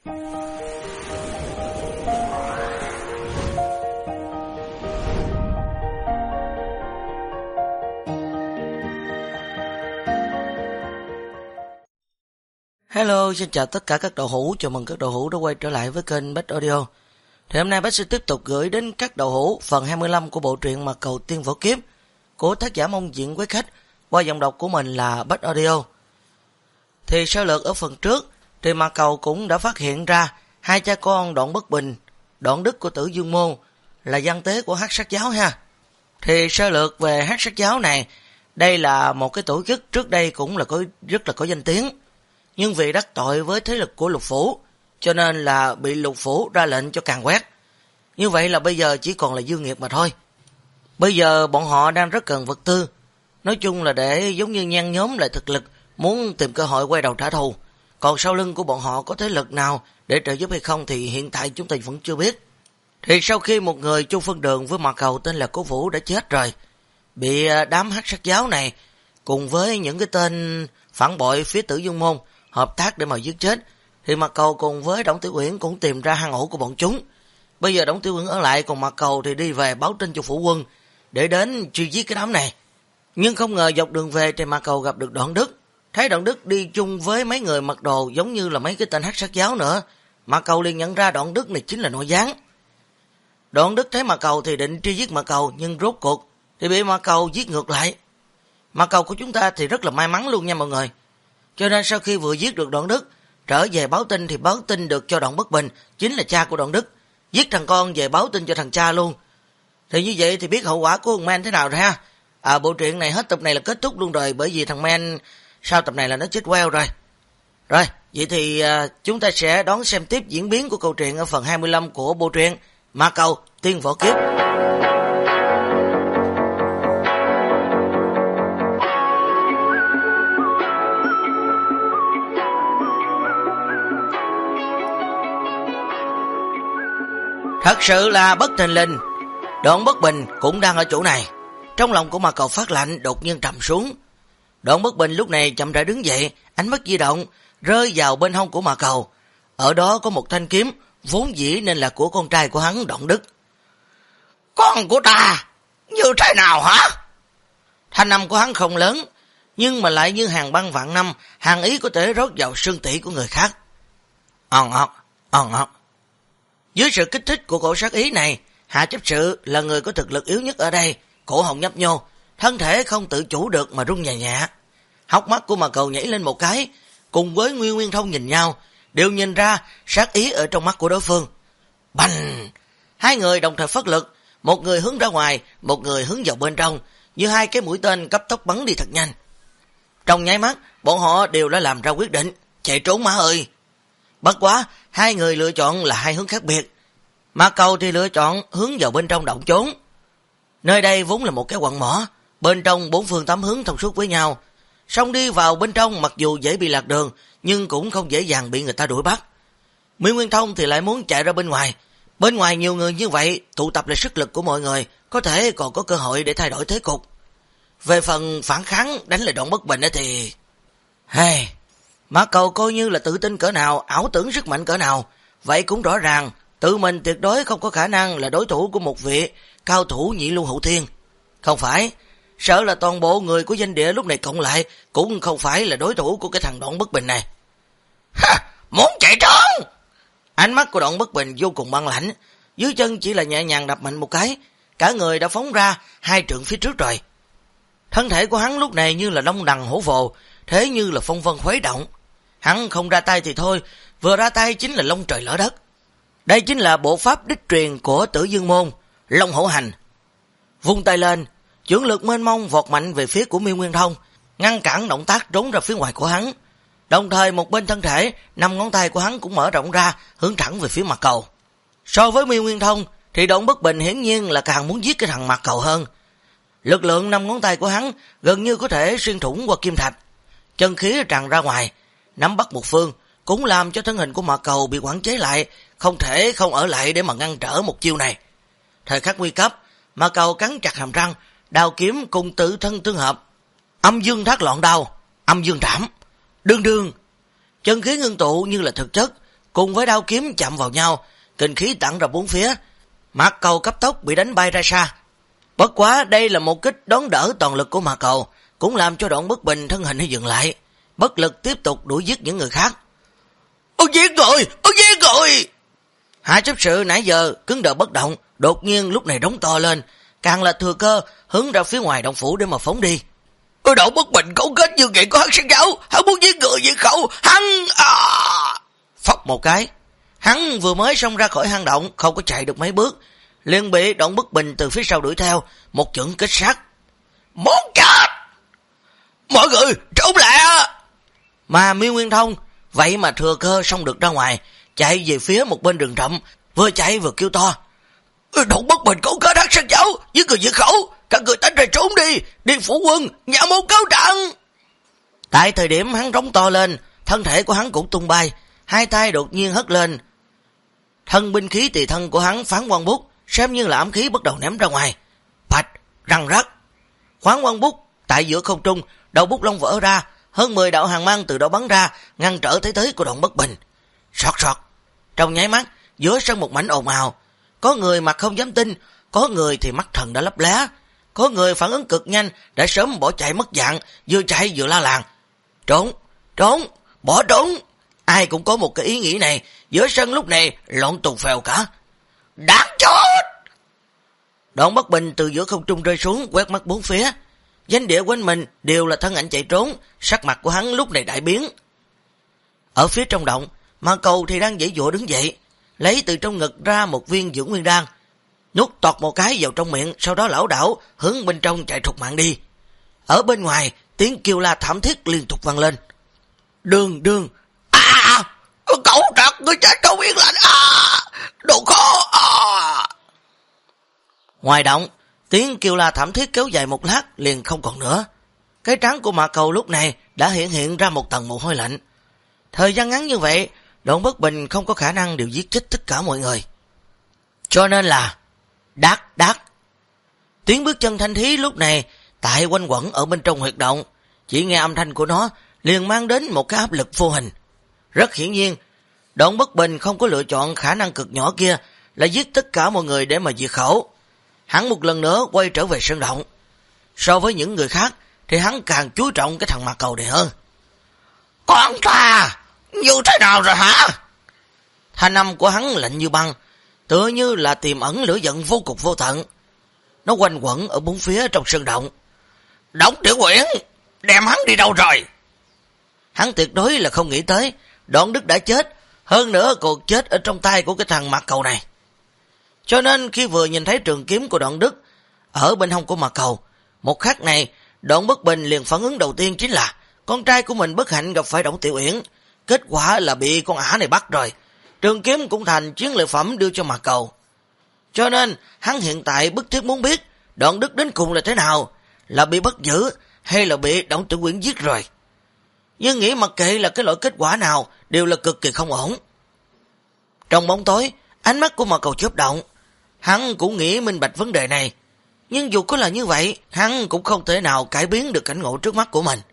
Hello, xin chào tất cả các đầu hữu, chào mừng các đầu hữu đã quay trở lại với kênh Bách Audio. Thì hôm nay Bách sẽ tiếp tục gửi đến các đầu hữu phần 25 của bộ truyện Mạc Cầu Tiên Võ Kiếp của tác giả Mông Diện Quý Khách qua giọng đọc của mình là Bách Audio. Thì sơ lược ở phần trước thì Mạc Cầu cũng đã phát hiện ra hai cha con Đoạn Bất Bình, Đoạn Đức của Tử Dương Môn là gian tế của Hắc Sát Giáo ha. Thì sơ lược về Hắc Sát Giáo này, đây là một cái tổ chức trước đây cũng là rất là có danh tiếng. Nhưng vì đắc tội với thế lực của Lục Phủ, cho nên là bị Lục Phủ ra lệnh cho càn quét. Như vậy là bây giờ chỉ còn là dư nghiệp mà thôi. Bây giờ bọn họ đang rất cần vật tư. Nói chung là để giống như nhan nhóm lại thực lực, muốn tìm cơ hội quay đầu trả thù. Còn sau lưng của bọn họ có thế lực nào để trợ giúp hay không thì hiện tại chúng ta vẫn chưa biết. Thì sau khi một người chung phân đường với Mạc Cầu tên là Cố Vũ đã chết rồi, bị đám Hắc Sát Giáo này cùng với những cái tên phản bội phía Tử Dương Môn hợp tác để mà giết chết, thì Mạc Cầu cùng với Đổng Tiểu Uyển cũng tìm ra hang ổ của bọn chúng. Bây giờ Đổng Tiểu Uyển ở lại, còn Mạc Cầu thì đi về báo tin cho phủ quân để đến truy giết cái đám này. Nhưng không ngờ dọc đường về thì Mạc Cầu gặp được Đoạn Đức. Thấy Đoạn Đức đi chung với mấy người mặc đồ giống như là mấy cái tên Hắc Sát Giáo nữa, Mạc Cầu liền nhận ra Đoạn Đức này chính là nội gián. Đoạn Đức thấy Mạc Cầu thì định truy giết Mạc Cầu, nhưng rốt cuộc thì bị Mạc Cầu giết ngược lại. Mạc Cầu của chúng ta thì rất là may mắn luôn nha mọi người. Cho nên sau khi vừa giết được Đoạn Đức, trở về báo tin thì báo tin được cho Đoạn Bất Bình, chính là cha của Đoạn Đức. Giết thằng con về báo tin cho thằng cha luôn. Thì như vậy thì biết hậu quả của thằng Men thế nào rồi ha. Bộ truyện này hết tập này là kết thúc luôn rồi, bởi vì thằng Men sau tập này là nó chết queo rồi. Rồi, vậy thì chúng ta sẽ đón xem tiếp diễn biến của câu chuyện ở phần 25 của bộ truyện Mạc Cầu Tiên Võ Kiếp. Thật sự là bất thình lình, Đoạn Bất Bình cũng đang ở chỗ này. Trong lòng của Mạc Cầu phát lạnh, đột nhiên trầm xuống. Đoạn Bất Bình lúc này chậm rãi đứng dậy, ánh mắt di động rơi vào bên hông của Mạc Cầu. Ở đó có một thanh kiếm, vốn dĩ nên là của con trai của hắn, Đoạn Đức. Con của ta như thế nào hả? Thanh âm của hắn không lớn, nhưng mà lại như hàng băng vạn năm, hàng ý có thể rót vào xương tủy của người khác. Dưới sự kích thích của cổ sát ý này, Hạ chấp sự là người có thực lực yếu nhất ở đây, cổ họng nhấp nhô, thân thể không tự chủ được mà run nhẹ nhẹ. Hốc mắt của Mạc Cầu nhảy lên một cái, cùng với Nguyên Thông nhìn nhau, đều nhìn ra sát ý ở trong mắt của đối phương. Bành! Hai người đồng thời phát lực, một người hướng ra ngoài, một người hướng vào bên trong, như hai cái mũi tên cấp tốc bắn đi thật nhanh. Trong nháy mắt, bọn họ đều đã làm ra quyết định, chạy trốn má ơi! Bất quá, hai người lựa chọn là hai hướng khác biệt. Mạc Cầu thì lựa chọn hướng vào bên trong động trốn. Nơi đây vốn là một cái quặng mỏ, bên trong bốn phương tám hướng thông suốt với nhau. Xong đi vào bên trong mặc dù dễ bị lạc đường, nhưng cũng không dễ dàng bị người ta đuổi bắt. Nguyên Thông thì lại muốn chạy ra bên ngoài. Bên ngoài nhiều người như vậy, tụ tập lại sức lực của mọi người, có thể còn có cơ hội để thay đổi thế cục. Về phần phản kháng đánh lại Đoạn Bất Bình thì... Mạc Cầu coi như là tự tin cỡ nào, ảo tưởng sức mạnh cỡ nào, vậy cũng rõ ràng, tự mình tuyệt đối không có khả năng là đối thủ của một vị cao thủ nhị lưu hậu thiên. Không phải, sợ là toàn bộ người của danh địa lúc này cộng lại cũng không phải là đối thủ của cái thằng Đoạn Bất Bình này. Muốn chạy trốn! Ánh mắt của Đoạn Bất Bình vô cùng băng lãnh, dưới chân chỉ là nhẹ nhàng đập mạnh một cái, cả người đã phóng ra 2 trượng phía trước rồi. Thân thể của hắn lúc này như là long đằng hổ vồ, thế như là phong vân khuấy động. Hắn không ra tay thì thôi, vừa ra tay chính là long trời lở đất. Đây chính là bộ pháp đích truyền của Tử Dương Môn, Long Hổ Hành. Vung tay lên, chưởng lực mênh mông vọt mạnh về phía của Nguyên Thông, ngăn cản động tác trốn ra phía ngoài của hắn. Đồng thời một bên thân thể, 5 ngón tay của hắn cũng mở rộng ra, hướng thẳng về phía Mạc Cầu. So với Nguyên Thông thì Đoạn Bất Bình hiển nhiên là càng muốn giết cái thằng Mạc Cầu hơn. Lực lượng 5 ngón tay của hắn gần như có thể xuyên thủng qua kim thạch. Chân khí tràn ra ngoài, nắm bắt một phương, cũng làm cho thân hình của Mạc Cầu bị quản chế lại, không thể không ở lại để mà ngăn trở một chiêu này. Thời khắc nguy cấp, Mạc Cầu cắn chặt hàm răng, đao kiếm cùng tự thân tương hợp. Âm dương thác loạn đao, âm dương trảm, đương đương. Chân khí ngưng tụ như là thực chất, cùng với đao kiếm chạm vào nhau, kinh khí tản ra bốn phía. Mạc Cầu cấp tốc bị đánh bay ra xa. Bất quá đây là một kích đón đỡ toàn lực của Mạc Cầu, cũng làm cho Đoạn Bất Bình thân hình dừng lại, bất lực tiếp tục đuổi giết những người khác. Giết rồi! Hạ chấp sự nãy giờ cứng đờ bất động, đột nhiên lúc này đóng to lên, càng là thừa cơ hướng ra phía ngoài động phủ để mà phóng đi. Đoạn Bất Bình cấu kết như vậy của hắn sáng giáo, hắn muốn giết người diệt khẩu, hắn phóc một cái, hắn vừa mới xông ra khỏi hang động, không có chạy được mấy bước, liền bị Đoạn Bất Bình từ phía sau đuổi theo, một chưởng kích sát. Muốn chết! Mọi người trốn lại! Mà Miêu Nguyên Thông vậy mà thừa cơ xông được ra ngoài, chạy về phía một bên rừng rậm, vừa chạy vừa kêu to. Đoạn Bất Bình cấu kết hắn sáng giáo, giết người diệt khẩu, các người tách ra trốn đi, đi phủ quân, nhà môn cáo trạng. Tại thời điểm hắn rống to lên, thân thể của hắn cũng tung bay, hai tay đột nhiên hất lên. Thân binh khí tùy thân của hắn Phán Quan Bút, xem như là ám khí bắt đầu ném ra ngoài. Bạch, răng rắc. Phán Quan Bút tại giữa không trung, đầu bút lông vỡ ra, hơn 10 đạo hàng mang từ đó bắn ra, ngăn trở thế tới của Đoạn Bất Bình. Sọt sọt. Trong nháy mắt, giữa sân một mảnh ồn ào, có người mặt không dám tin, có người thì mắt thần đã lấp lé, có người phản ứng cực nhanh, đã sớm bỏ chạy mất dạng, vừa chạy vừa la làng. Trốn, bỏ trốn. Ai cũng có một cái ý nghĩ này, giữa sân lúc này lộn tùng phèo cả. Đáng chết! Đoạn Bất Bình từ giữa không trung rơi xuống, quét mắt bốn phía. Danh địa quanh mình đều là thân ảnh chạy trốn, sắc mặt của hắn lúc này đại biến. Ở phía trong động, Mạc Cầu thì đang dãy dụa đứng dậy, lấy từ trong ngực ra một viên dưỡng nguyên đan, nuốt tọt một cái vào trong miệng, sau đó lảo đảo hướng bên trong chạy thục mạng đi. Ở bên ngoài, tiếng kêu la thảm thiết liên tục vang lên. Đường, cậu trật, ngươi chạy không yên lành, đồ khó. Ngoài động, tiếng kêu la thảm thiết kéo dài một lát liền không còn nữa. Cái trán của Mạc Cầu lúc này đã hiện ra một tầng mồ hôi lạnh. Thời gian ngắn như vậy, Đoạn Bất Bình không có khả năng đều giết chết tất cả mọi người. Cho nên là đát. Tiếng bước chân thanh thí lúc này tại quanh quẩn ở bên trong huyệt động, chỉ nghe âm thanh của nó liền mang đến một cái áp lực vô hình. Rất hiển nhiên, Đoạn Bất Bình không có lựa chọn khả năng cực nhỏ kia là giết tất cả mọi người để mà diệt khẩu. Hắn một lần nữa quay trở về sơn động. So với những người khác thì hắn càng chú trọng cái thằng Mạc Cầu này hơn. Con ta, như thế nào rồi hả? Thanh âm của hắn lạnh như băng, tựa như là tiềm ẩn lửa giận vô cùng vô tận. Nó quanh quẩn ở bốn phía trong sơn động. Đổng Tiểu Quyển, đem hắn đi đâu rồi? Hắn tuyệt đối là không nghĩ tới Đoạn Đức đã chết, hơn nữa còn chết ở trong tay của cái thằng Mạc Cầu này. Cho nên khi vừa nhìn thấy trường kiếm của Đoạn Đức ở bên hông của Mạc Cầu, một khắc này Đoạn Bất Bình liền phản ứng đầu tiên chính là con trai của mình bất hạnh gặp phải Đổng Tiểu Uyển, kết quả là bị con ả này bắt rồi. Trường kiếm cũng thành chiến lợi phẩm đưa cho Mạc Cầu. Cho nên hắn hiện tại bức thiết muốn biết Đoạn Đức đến cùng là thế nào, là bị bắt giữ hay là bị Đổng Tiểu Uyển giết rồi. Nhưng nghĩ mặc kệ là cái loại kết quả nào đều là cực kỳ không ổn. Trong bóng tối, ánh mắt của Mạc Cầu chớp động. Hắn cũng nghĩ minh bạch vấn đề này, nhưng dù có là như vậy, hắn cũng không thể nào cải biến được cảnh ngộ trước mắt của mình.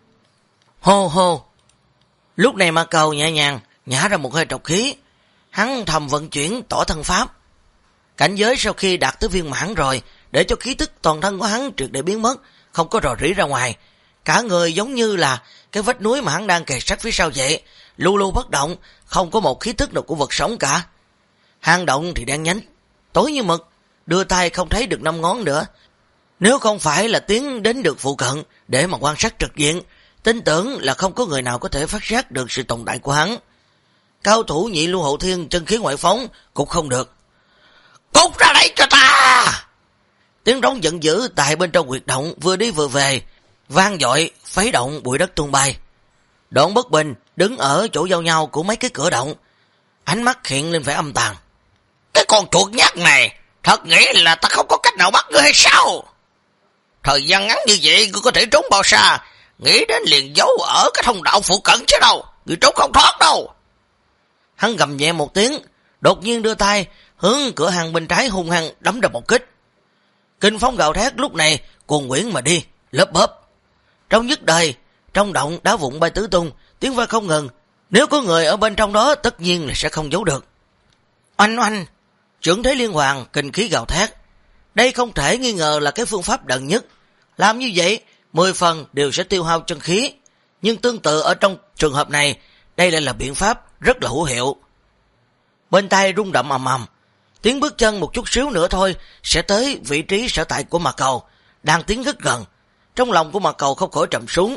Hô. Lúc này Mạc Cầu nhẹ nhàng nhả ra một hơi trọc khí, hắn thầm vận chuyển tỏ thân pháp. Cảnh giới sau khi đạt tới viên mãn rồi, để cho khí tức toàn thân của hắn triệt để biến mất, không có rò rỉ ra ngoài. Cả người giống như là cái vách núi mà hắn đang kề sát phía sau vậy, lu bất động, không có một khí tức nào của vật sống cả. Hang động thì đen nhánh, tối như mực, đưa tay không thấy được 5 ngón nữa. Nếu không phải là tiến đến được phụ cận để mà quan sát trực diện, tin tưởng là không có người nào có thể phát giác được sự tồn tại của hắn. Cao thủ Nhị Lưu Hậu Thiên chân khí ngoại phóng cũng không được. Cút ra đây cho ta! Tiếng rống giận dữ tại bên trong huyệt động vừa đi vừa về, vang dội, khuấy động bụi đất tung bay. Đoạn Bất Bình đứng ở chỗ giao nhau của mấy cái cửa động, ánh mắt hiện lên vẻ âm tàn. Cái con chuột nhắt này, thật nghĩ là ta không có cách nào bắt ngươi hay sao? Thời gian ngắn như vậy ngươi có thể trốn bao xa, nghĩ đến liền giấu ở cái thông đạo phụ cận chứ đâu, ngươi trốn không thoát đâu. Hắn gầm nhẹ một tiếng, đột nhiên đưa tay hướng cửa hàng bên trái hung hăng đấm ra một kích. Kinh phong gào thét lúc này cuồn quyển mà đi, lớp bớp. Trong nhất đời, trong động đá vụn bay tứ tung, tiếng va không ngừng, Nếu có người ở bên trong đó tất nhiên là sẽ không giấu được. Oanh oanh, trưởng thế liên hoàng kinh khí gào thét. Đây không thể nghi ngờ là cái phương pháp đần nhất. Làm như vậy, 10 phần đều sẽ tiêu hao chân khí. Nhưng tương tự ở trong trường hợp này, đây lại là biện pháp rất là hữu hiệu. Bên tai rung động ầm ầm, tiếng bước chân một chút xíu nữa thôi sẽ tới vị trí sở tại của Mạc Cầu, đang tiến rất gần. Trong lòng của Mạc Cầu không khỏi trầm xuống.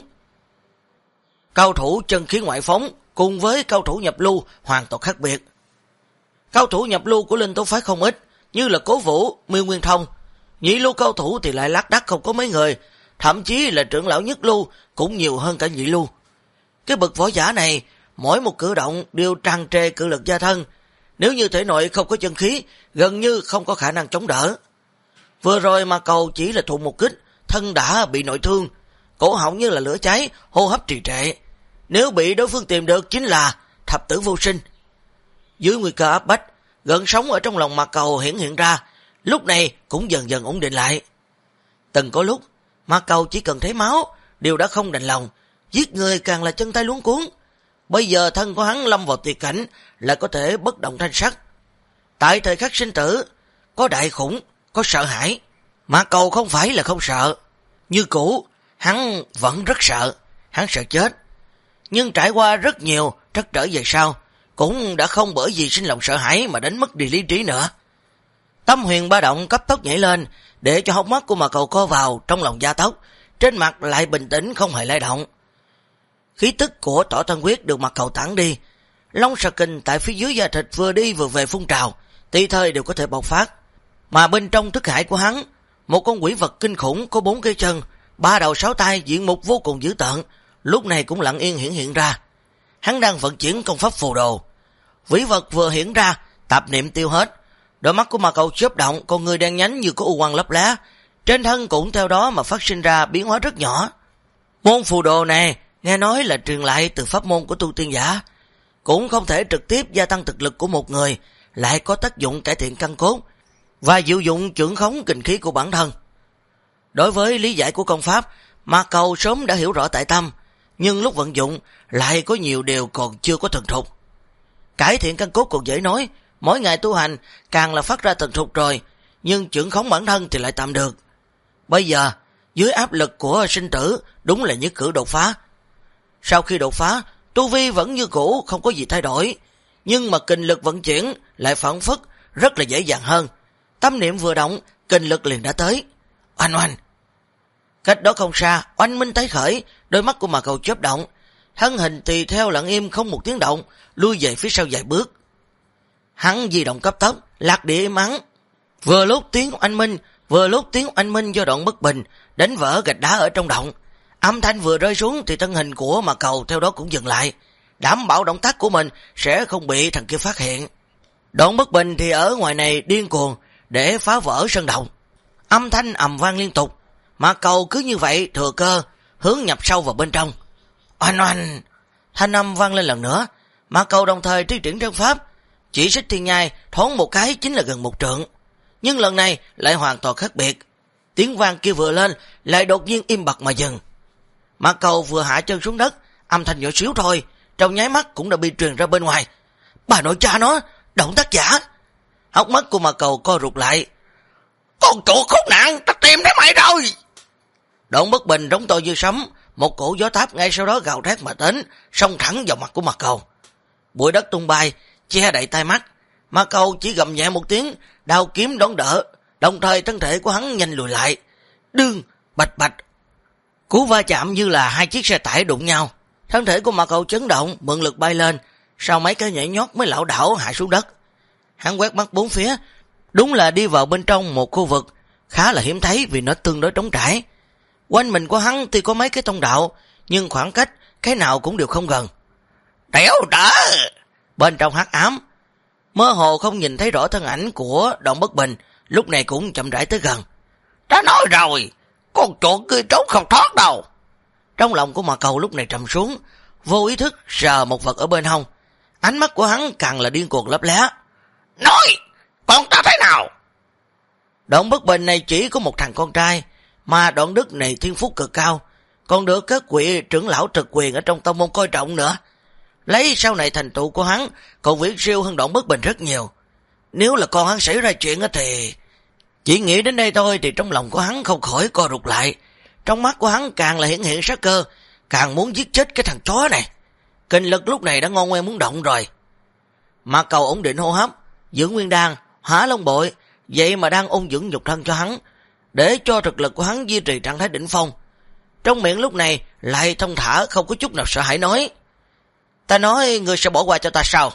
Cao thủ chân khí ngoại phóng cùng với cao thủ nhập lưu hoàn toàn khác biệt. Cao thủ nhập lưu của Linh Tố phái không ít, như là Cố Vũ, Miêu Nguyên Thông. Nhị lưu cao thủ thì lại lác đác không có mấy người, thậm chí là trưởng lão nhất lưu cũng nhiều hơn cả nhị lưu. Cái bậc võ giả này, mỗi một cử động đều tràn trề cự lực gia thân. Nếu như thể nội không có chân khí, gần như không có khả năng chống đỡ. Vừa rồi Mạc Cầu chỉ là thụ một kích, thân đã bị nội thương, cổ họng như là lửa cháy, hô hấp trì trệ. Nếu bị đối phương tìm được chính là thập tử vô sinh. Dưới nguy cơ áp bách, gợn sóng ở trong lòng Mạc Cầu hiện ra, lúc này cũng dần dần ổn định lại. Từng có lúc, Mạc Cầu chỉ cần thấy máu, đều đã không đành lòng, giết người càng là chân tay luống cuốn. Bây giờ thân của hắn lâm vào tuyệt cảnh, lại có thể bất động thanh sắc. Tại thời khắc sinh tử, có đại khủng, có sợ hãi. Mạc Cầu không phải là không sợ. Như cũ, hắn vẫn rất sợ, hắn sợ chết. Nhưng trải qua rất nhiều trắc trở về sau, cũng đã không bởi vì sinh lòng sợ hãi mà đánh mất đi lý trí nữa. Tâm huyền ba động cấp tốc nhảy lên, để cho hốc mắt của Mạc Cầu co vào trong lòng gia tốc, trên mặt lại bình tĩnh không hề lay động. Khí tức của Tỏa Thân Quyết được Mạc Cầu tản đi, Long Sà Kinh tại phía dưới da thịt vừa đi vừa về phun trào, tùy thời đều có thể bộc phát. Mà bên trong thức hải của hắn, một con quỷ vật kinh khủng có 4 cái chân, 3 đầu 6 tay, diện mục vô cùng dữ tợn, lúc này cũng lặng yên hiện ra. Hắn đang vận chuyển công pháp phù đồ. Quỷ vật vừa hiện ra, tạp niệm tiêu hết. Đôi mắt của Mạc Cầu chớp động, con người đen nhánh như có u quang lấp lá, trên thân cũng theo đó mà phát sinh ra biến hóa rất nhỏ. Môn phù đồ này nghe nói là truyền lại từ pháp môn của tu tiên giả, cũng không thể trực tiếp gia tăng thực lực của một người, lại có tác dụng cải thiện căn cốt và diệu dụng chưởng khống kình khí của bản thân. Đối với lý giải của công pháp, Mạc Cầu sớm đã hiểu rõ tại tâm, nhưng lúc vận dụng lại có nhiều điều còn chưa có thuần thục. Cải thiện căn cốt còn dễ nói, mỗi ngày tu hành càng là phát ra thuần thục rồi, nhưng chưởng khống bản thân thì lại tạm được. Bây giờ, dưới áp lực của sinh tử, đúng là nhất cử đột phá. Sau khi đột phá, tu vi vẫn như cũ, không có gì thay đổi, nhưng mà kình lực vận chuyển lại phản phất rất là dễ dàng hơn. Tâm niệm vừa động, kình lực liền đã tới. Oanh oanh. Cách đó không xa, oanh minh tái khởi, đôi mắt của Mạc Cầu chớp động, thân hình tùy theo lặng im không một tiếng động, lui về phía sau vài bước. Hắn di động cấp tốc, lạc địa im ắng. Vừa lúc tiếng oanh minh do Đoạn Bất Bình đánh vỡ gạch đá ở trong động. Âm thanh vừa rơi xuống thì thân hình của Mạc Cầu theo đó cũng dừng lại, đảm bảo động tác của mình sẽ không bị thằng kia phát hiện. Đoạn Bất Bình thì ở ngoài này điên cuồng để phá vỡ sân động. Âm thanh ầm vang liên tục, Mạc Cầu cứ như vậy thừa cơ hướng nhập sâu vào bên trong. Oanh oanh, thanh âm vang lên lần nữa. Mạc Cầu đồng thời thi triển thân pháp, chỉ xích thiên nhai thoáng một cái chính là gần 1 trượng, nhưng lần này lại hoàn toàn khác biệt. Tiếng vang kia vừa lên lại đột nhiên im bặt mà dừng. Mạc Cầu vừa hạ chân xuống đất, âm thanh nhỏ xíu thôi, trong nháy mắt cũng đã bị truyền ra bên ngoài. Bà nội cha nó, động tác giả. Hốc mắt của Mạc Cầu co rụt lại. Con chuột khốn nạn, ta tìm thấy mày rồi. Đoạn Bất Bình rống to như sấm, một cổ gió táp ngay sau đó gào thét mà đến, xông thẳng vào mặt của Mạc Cầu. Bụi đất tung bay, che đậy tai mắt. Mạc Cầu chỉ gầm nhẹ một tiếng, đao kiếm đón đỡ, đồng thời thân thể của hắn nhanh lùi lại. Đương, bạch bạch. Cú va chạm như là 2 chiếc xe tải đụng nhau. Thân thể của Mạc Cầu chấn động, mượn lực bay lên, sau mấy cái nhảy nhót mới lảo đảo hạ xuống đất. Hắn quét mắt bốn phía, đúng là đi vào bên trong một khu vực khá là hiếm thấy vì nó tương đối trống trải. Quanh mình của hắn tuy có mấy cái thông đạo, nhưng khoảng cách cái nào cũng đều không gần. Đéo đỡ! Bên trong hắc ám, mơ hồ không nhìn thấy rõ thân ảnh của Đoạn Bất Bình, lúc này cũng chậm rãi tới gần. Đã nói rồi, con chuột kia trốn không thoát đâu. Trong lòng của Mạc Cầu lúc này trầm xuống, vô ý thức sờ một vật ở bên hông. Ánh mắt của hắn càng là điên cuồng lấp lé. Nói, con ta thế nào? Đoạn Bất Bình này chỉ có một thằng con trai, mà Đoạn Đức này thiên phú cực cao, còn được các vị trưởng lão trực quyền ở trong tông môn coi trọng nữa. Lấy sau này thành tựu của hắn còn viễn siêu hơn Đoạn Bất Bình rất nhiều. Nếu là con hắn xảy ra chuyện thì... Chỉ nghĩ đến đây thôi thì trong lòng của hắn không khỏi co rụt lại. Trong mắt của hắn càng là hiện sát cơ, càng muốn giết chết cái thằng chó này. Kinh lực lúc này đã ngon ngoe muốn động rồi. Mạc Cầu ổn định hô hấp, dưỡng nguyên đan, hóa long bội, vậy mà đang ôn dưỡng nhục thân cho hắn, để cho thực lực của hắn duy trì trạng thái đỉnh phong. Trong miệng lúc này lại thông thả, không có chút nào sợ hãi nói: Ta nói ngươi sẽ bỏ qua cho ta sao?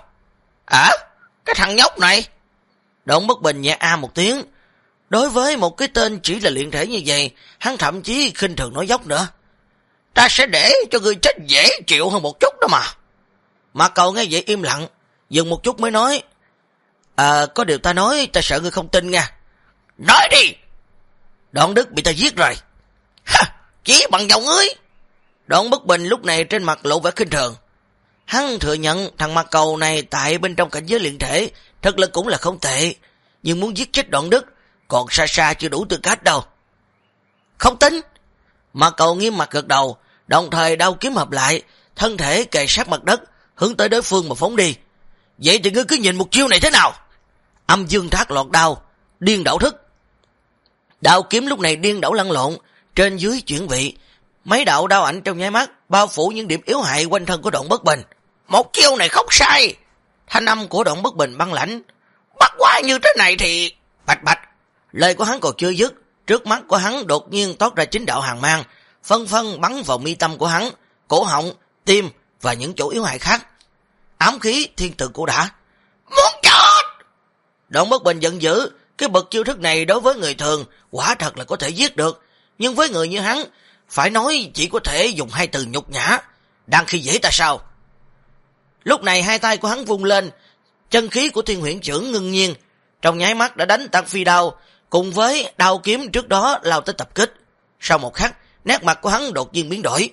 Cái thằng nhóc này. Đoạn Bất Bình nhẹ một tiếng. Đối với một cái tên chỉ là luyện thể như vậy, hắn thậm chí khinh thường nói dốc nữa. Ta sẽ để cho ngươi chết dễ chịu hơn một chút đó mà. Mạc Cầu nghe vậy im lặng, dừng một chút mới nói: Có điều ta nói ta sợ ngươi không tin nha. Nói đi. Đoạn Đức bị ta giết rồi. Chỉ bằng dòng ngươi. Đoạn Bất Bình lúc này trên mặt lộ vẻ khinh thường. Hắn thừa nhận thằng Mạc Cầu này tại bên trong cảnh giới luyện thể thực lực cũng là không tệ, nhưng muốn giết chết Đoạn Đức còn xa xa chưa đủ tư cách đâu. Không tính. Mạc Cầu nghiêm mặt gật đầu, đồng thời đao kiếm hợp lại, thân thể kề sát mặt đất, hướng tới đối phương mà phóng đi. Vậy thì ngươi cứ nhìn một chiêu này thế nào? Âm dương thác lọt đao, điên đảo thức. Đao kiếm lúc này điên đảo lăn lộn, trên dưới chuyển vị. Mấy đạo đao ảnh trong nháy mắt bao phủ những điểm yếu hại quanh thân của Đoạn Bất Bình. Một chiêu này không sai. Thanh âm của Đoạn Bất Bình băng lãnh. Bắt qua như thế này thì... Bạch bạch. Lời của hắn còn chưa dứt, trước mắt của hắn đột nhiên toát ra 9 đạo hàn mang, phân phân bắn vào mi tâm của hắn, cổ họng, tim và những chỗ yếu hại khác. Ám khí thiên tự của đã. Muốn chết! Đoạn Bất Bình giận dữ, cái bậc chiêu thức này đối với người thường quả thật là có thể giết được, nhưng với người như hắn, phải nói chỉ có thể dùng 2 từ nhục nhã. Đang khi dễ ta sao? Lúc này 2 tay của hắn vung lên, chân khí của Thiên Huyễn Chưởng ngưng nhiên, trong nháy mắt đã đánh tan phi đao, cùng với đao kiếm trước đó lao tới tập kích. Sau một khắc, nét mặt của hắn đột nhiên biến đổi.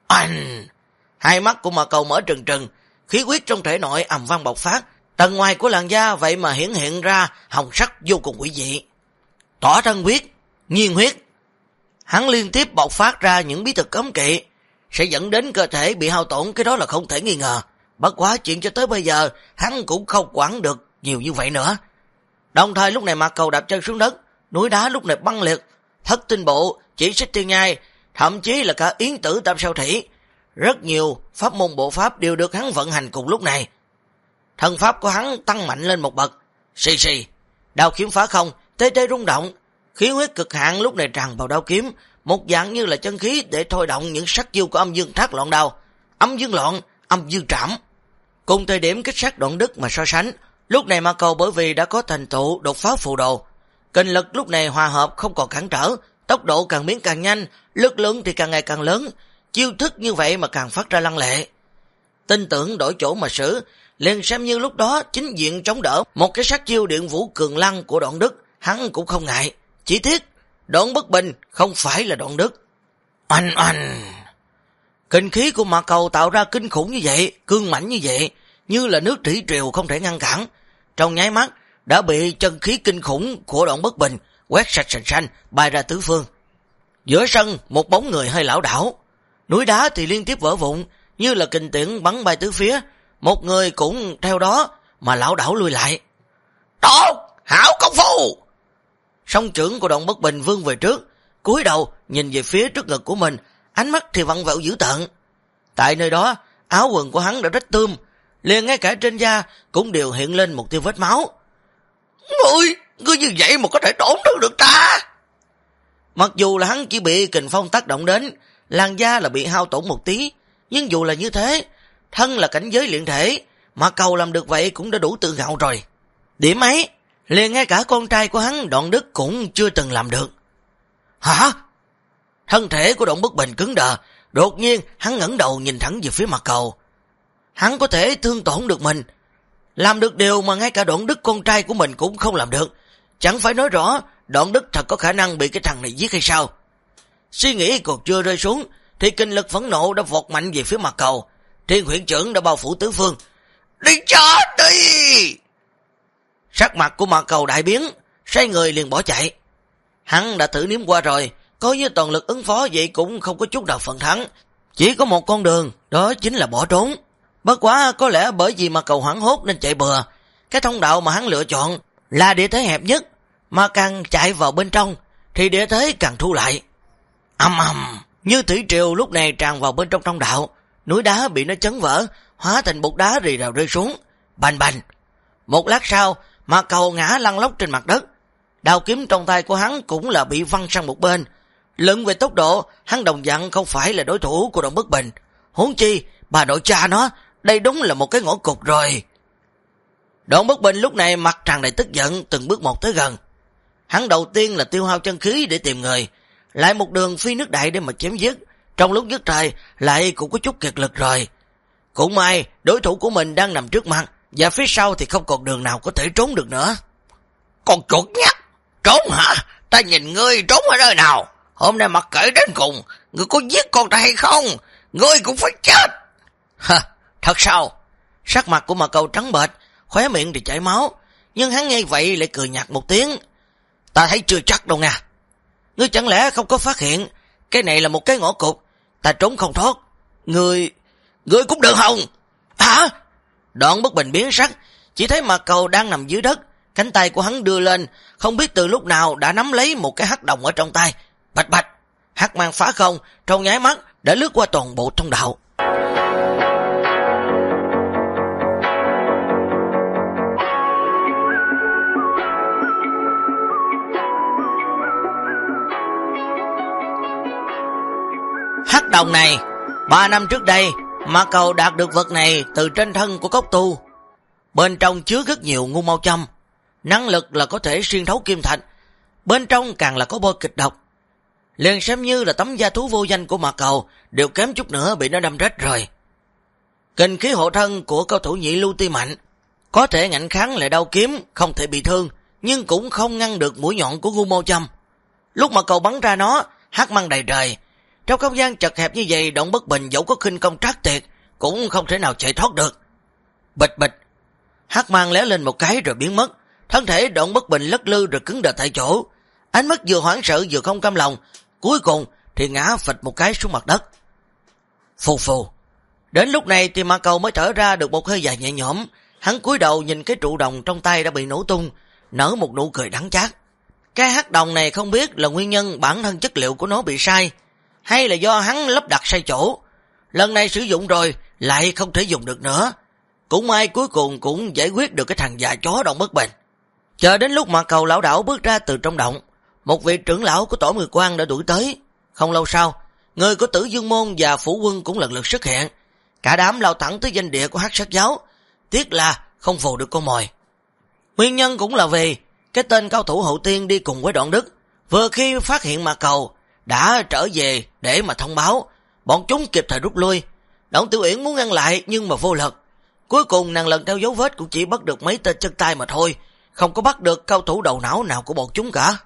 Hai mắt của Mạc Cầu mở trừng trừng, khí huyết trong thể nội ầm vang bộc phát, tầng ngoài của làn da vậy mà hiển hiện ra hồng sắc vô cùng quỷ dị. Tỏa thân huyết, nhiên huyết. Hắn liên tiếp bộc phát ra những bí thuật cấm kỵ, sẽ dẫn đến cơ thể bị hao tổn, cái đó là không thể nghi ngờ. Bất quá chuyện cho tới bây giờ, hắn cũng không quản được nhiều như vậy nữa. Đồng thời lúc này Mạc Cầu đạp chân xuống đất, núi đá lúc này băng liệt, Thất Tinh Bộ, Chỉ Xích Thiên Nhai, thậm chí là cả Yến Tử Tam Sao Thủy, rất nhiều pháp môn bộ pháp đều được hắn vận hành cùng lúc này. Thần pháp của hắn tăng mạnh lên một bậc, xì xì, đao kiếm phá không, tê tê rung động, khí huyết cực hạn lúc này tràn vào đao kiếm, một dạng như là chân khí để thôi động những sắc chiêu của âm dương thác loạn đao, âm dương loạn, âm dương trảm. Cùng thời điểm kích sát Đoạn Đức mà so sánh, lúc này Mạc Cầu bởi vì đã có thành tựu đột phá phù đồ, kinh lực lúc này hòa hợp không còn cản trở, tốc độ càng biến càng nhanh, lực lượng thì càng ngày càng lớn, chiêu thức như vậy mà càng phát ra lăng lệ. Tin tưởng đổi chỗ mà xử, liền xem như lúc đó chính diện chống đỡ một cái sát chiêu điện vũ cường lăng của Đoạn Đức, hắn cũng không ngại. Chỉ tiếc Đoạn Bất Bình không phải là Đoạn Đức. Oanh! Kinh khí của Mạc Cầu tạo ra kinh khủng như vậy, cương mãnh như vậy, như là nước thủy triều không thể ngăn cản. Trong nháy mắt đã bị chân khí kinh khủng của Đoạn Bất Bình quét sạch sành xanh, bay ra tứ phương. Giữa sân một bóng người hơi lảo đảo, núi đá thì liên tiếp vỡ vụn, như là kình tiễn bắn bay tứ phía. Một người cũng theo đó mà lảo đảo lùi lại. Tốt, hảo công phu! Song trưởng của Đoạn Bất Bình vươn về trước, cúi đầu nhìn về phía trước ngực của mình, ánh mắt thì vặn vẹo dữ tợn. Tại nơi đó, áo quần của hắn đã rách tươm, liền ngay cả trên da cũng đều hiện lên một tia vết máu. Ngươi như vậy mà có thể tổn thương được ta? Mặc dù là hắn chỉ bị kình phong tác động đến, làn da là bị hao tổn một tí, nhưng dù là như thế, thân là cảnh giới luyện thể, mà Cầu làm được vậy cũng đã đủ tự ngạo rồi. Điểm ấy, liền ngay cả con trai của hắn Đoạn Đức cũng chưa từng làm được. Hả? Thân thể của Đoạn Bất Bình cứng đờ, đột nhiên hắn ngẩng đầu nhìn thẳng về phía Mạc Cầu. Hắn có thể thương tổn được mình, làm được điều mà ngay cả Đoạn Đức con trai của mình cũng không làm được. Chẳng phải nói rõ Đoạn Đức thật có khả năng bị cái thằng này giết hay sao? Suy nghĩ còn chưa rơi xuống thì kinh lực phẫn nộ đã vọt mạnh về phía Mạc Cầu. Thiên Huyễn Chưởng đã bao phủ tứ phương. Đi chết đi! Sắc mặt của Mạc Cầu đại biến, xoay người liền bỏ chạy. Hắn đã thử nếm qua rồi, có như toàn lực ứng phó vậy cũng không có chút nào phần thắng. Chỉ có một con đường, đó chính là bỏ trốn. Bất quá có lẽ bởi vì mà cầu hoảng hốt nên chạy bừa. Cái thông đạo mà hắn lựa chọn là địa thế hẹp nhất, mà càng chạy vào bên trong thì địa thế càng thu lại. Ầm ầm, như thủy triều lúc này tràn vào bên trong thông đạo, núi đá bị nó chấn vỡ, hóa thành bột đá rì rào rơi xuống. Bành bành. Một lát sau, mà cầu ngã lăn lóc trên mặt đất. Đao kiếm trong tay của hắn cũng là bị văng sang một bên. Luận về tốc độ, hắn đồng dạng không phải là đối thủ của Đoạn Bất Bình. Huống chi, bà nội cha nó, đây đúng là một cái ngõ cụt rồi. Đoạn Bất Bình lúc này mặt tràn đầy tức giận, từng bước một tới gần. Hắn đầu tiên là tiêu hao chân khí để tìm người, lại một đường phi nước đại để mà chém giết. Trong lúc nhất thời lại cũng có chút kiệt lực rồi. Cũng may đối thủ của mình đang nằm trước mặt, và phía sau thì không còn đường nào có thể trốn được nữa. Con chuột nhắt, trốn hả? Ta nhìn ngươi trốn ở nơi nào? Hôm nay mặc kệ đến cùng, ngươi có giết con ta hay không? Ngươi cũng phải chết. Hả, thật sao? Sắc mặt của Mạc Cầu trắng bệch, khóe miệng thì chảy máu, nhưng hắn nghe vậy lại cười nhạt một tiếng. Ta thấy chưa chắc đâu nha. Ngươi chẳng lẽ không có phát hiện cái này là một cái ngõ cụt, ta trốn không thoát. Ngươi cũng được không? Hả? Đoạn Bất Bình biến sắc, chỉ thấy Mạc Cầu đang nằm dưới đất, cánh tay của hắn đưa lên, không biết từ lúc nào đã nắm lấy một cái hắc đồng ở trong tay. Bạch bạch, hắc mang phá không, trong nháy mắt đã lướt qua toàn bộ thông đạo. Hắc đồng này, 3 năm trước đây, Mạc Cầu đạt được vật này từ trên thân của cốc tu. Bên trong chứa rất nhiều ngu mau châm, năng lực là có thể xuyên thấu kim thạch, bên trong càng là có bôi kịch độc. Liền xem như là tấm da thú vô danh của Mạc Cầu đều kém chút nữa bị nó đâm rách rồi. Kinh khí hộ thân của cao thủ nhị lưu tuy mạnh, có thể ngạnh kháng lại đao kiếm, không thể bị thương, nhưng cũng không ngăn được mũi nhọn của ngu mau châm. Lúc Mạc Cầu bắn ra nó, hắc mang đầy trời. Trong không gian chật hẹp như vậy, Đoạn Bất Bình dẫu có khinh công trác tuyệt cũng không thể nào chạy thoát được. Bịch bịch, hắc mang lóe lên một cái rồi biến mất. Thân thể Đoạn Bất Bình lắc lư rồi cứng đờ tại chỗ, ánh mắt vừa hoảng sợ vừa không cam lòng, cuối cùng thì ngã phịch một cái xuống mặt đất. Phù phù. Đến lúc này thì Mạc Cầu mới thở ra được một hơi dài nhẹ nhõm. Hắn cúi đầu nhìn cái trụ đồng trong tay đã bị nổ tung, nở một nụ cười đắng chát. Cái hắc đồng này không biết là nguyên nhân bản thân chất liệu của nó bị sai, hay là do hắn lắp đặt sai chỗ. Lần này sử dụng rồi lại không thể dùng được nữa. Cũng may cuối cùng cũng giải quyết được cái thằng già chó Đoạn Bất Bình. Chờ đến lúc Mạc Cầu lão đảo bước ra từ trong động, một vị trưởng lão của Tổ 10 Quan đã đuổi tới. Không lâu sau, người của Tử Dương Môn và Phủ Quân cũng lần lượt xuất hiện. Cả đám lao thẳng tới danh địa của Hắc Sát Giáo, tiếc là không vồ được con mồi. Nguyên nhân cũng là vì cái tên cao thủ hậu tiên đi cùng với Đoạn Đức, vừa khi phát hiện Mạc Cầu đã trở về để mà thông báo, bọn chúng kịp thời rút lui. Đoạn Tiểu Uyển muốn ngăn lại nhưng mà vô lực. Cuối cùng nàng lần theo dấu vết cũng chỉ bắt được mấy tên chân tay mà thôi, không có bắt được cao thủ đầu não nào của bọn chúng cả.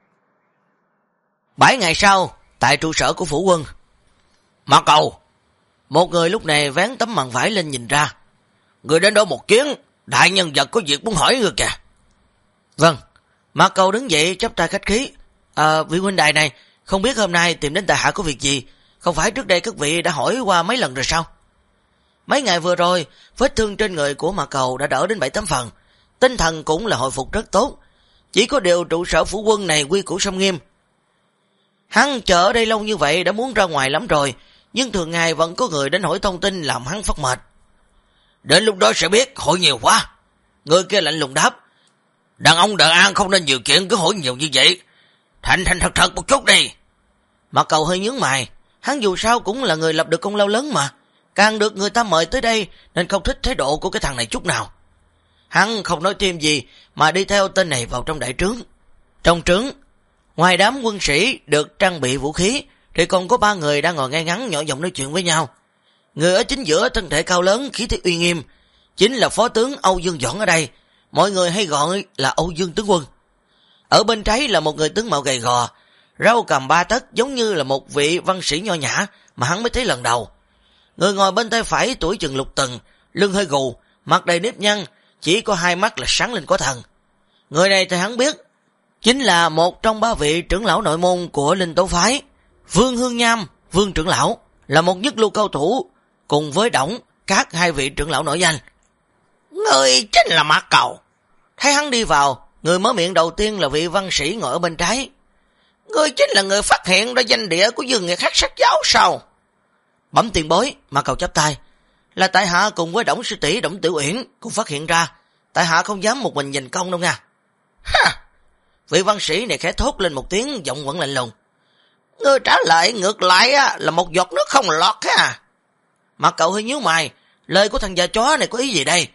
7 ngày sau, tại trụ sở của Phủ Quân. Mạc Cầu, một người lúc này vén tấm màn vải lên nhìn ra. Người đến đó một chuyến, đại nhân vật có việc muốn hỏi người kìa. Vâng. Mạc Cầu đứng dậy chắp tay khách khí. Vị huynh đài này, không biết hôm nay tìm đến tại hạ có việc gì? Không phải trước đây các vị đã hỏi qua mấy lần rồi sao? Mấy ngày vừa rồi, vết thương trên người của Mạc Cầu đã đỡ đến 7-8 phần. Tinh thần cũng là hồi phục rất tốt. Chỉ có điều trụ sở Phủ Quân này quy củ sâm nghiêm. Hắn chờ ở đây lâu như vậy đã muốn ra ngoài lắm rồi, nhưng thường ngày vẫn có người đến hỏi thông tin làm hắn phát mệt. Đến lúc đó sẽ biết, hỏi nhiều quá. Người kia lạnh lùng đáp. Đàn ông đàn an không nên nhiều chuyện cứ hỏi nhiều như vậy. Thành thật một chút đi. Mạc Cầu hơi nhướng mày. Hắn dù sao cũng là người lập được công lao lớn mà, càng được người ta mời tới đây nên không thích thái độ của cái thằng này chút nào. Hắn không nói thêm gì mà đi theo tên này vào trong đại trướng. Trong trướng, ngoài đám quân sĩ được trang bị vũ khí thì còn có 3 người đang ngồi ngay ngắn nhỏ giọng nói chuyện với nhau. Người ở chính giữa thân thể cao lớn khí thế uy nghiêm chính là Phó tướng Âu Dương Doãn ở đây, mọi người hay gọi là Âu Dương tướng quân. Ở bên trái là một người tướng mạo gầy gò, râu cằm 3 tấc giống như là một vị văn sĩ nho nhã mà hắn mới thấy lần đầu. Người ngồi bên tay phải tuổi chừng lục tuần, lưng hơi gù, mặt đầy nếp nhăn, chỉ có 2 mắt là sáng lên có thần. Người này thì hắn biết, chính là một trong 3 vị trưởng lão nội môn của Linh Tố Phái. Vương Hương Nham, Vương trưởng lão, là một nhất lưu cao thủ, cùng với Đổng các hai vị trưởng lão nổi danh. Ngươi chính là Mạc Cầu. Thấy hắn đi vào, người mở miệng đầu tiên là vị văn sĩ ngồi ở bên trái. Ngươi chính là người phát hiện ra danh địa của Dương Nghiệt Hắc Sát Giáo sao? Bẩm tiền bối, Mạc Cầu chắp tay. Là tại hạ cùng với Đổng sư tỷ Đổng Tiểu Uyển cũng phát hiện ra, tại hạ không dám một mình nhìn công đâu nha. Ha! Vị văn sĩ này khẽ thốt lên một tiếng giọng vẫn lạnh lùng. Ngươi trả lời ngược lại là một giọt nước không lọt ha. Mạc Cầu hơi nhíu mày, lời của thằng già chó này có ý gì đây?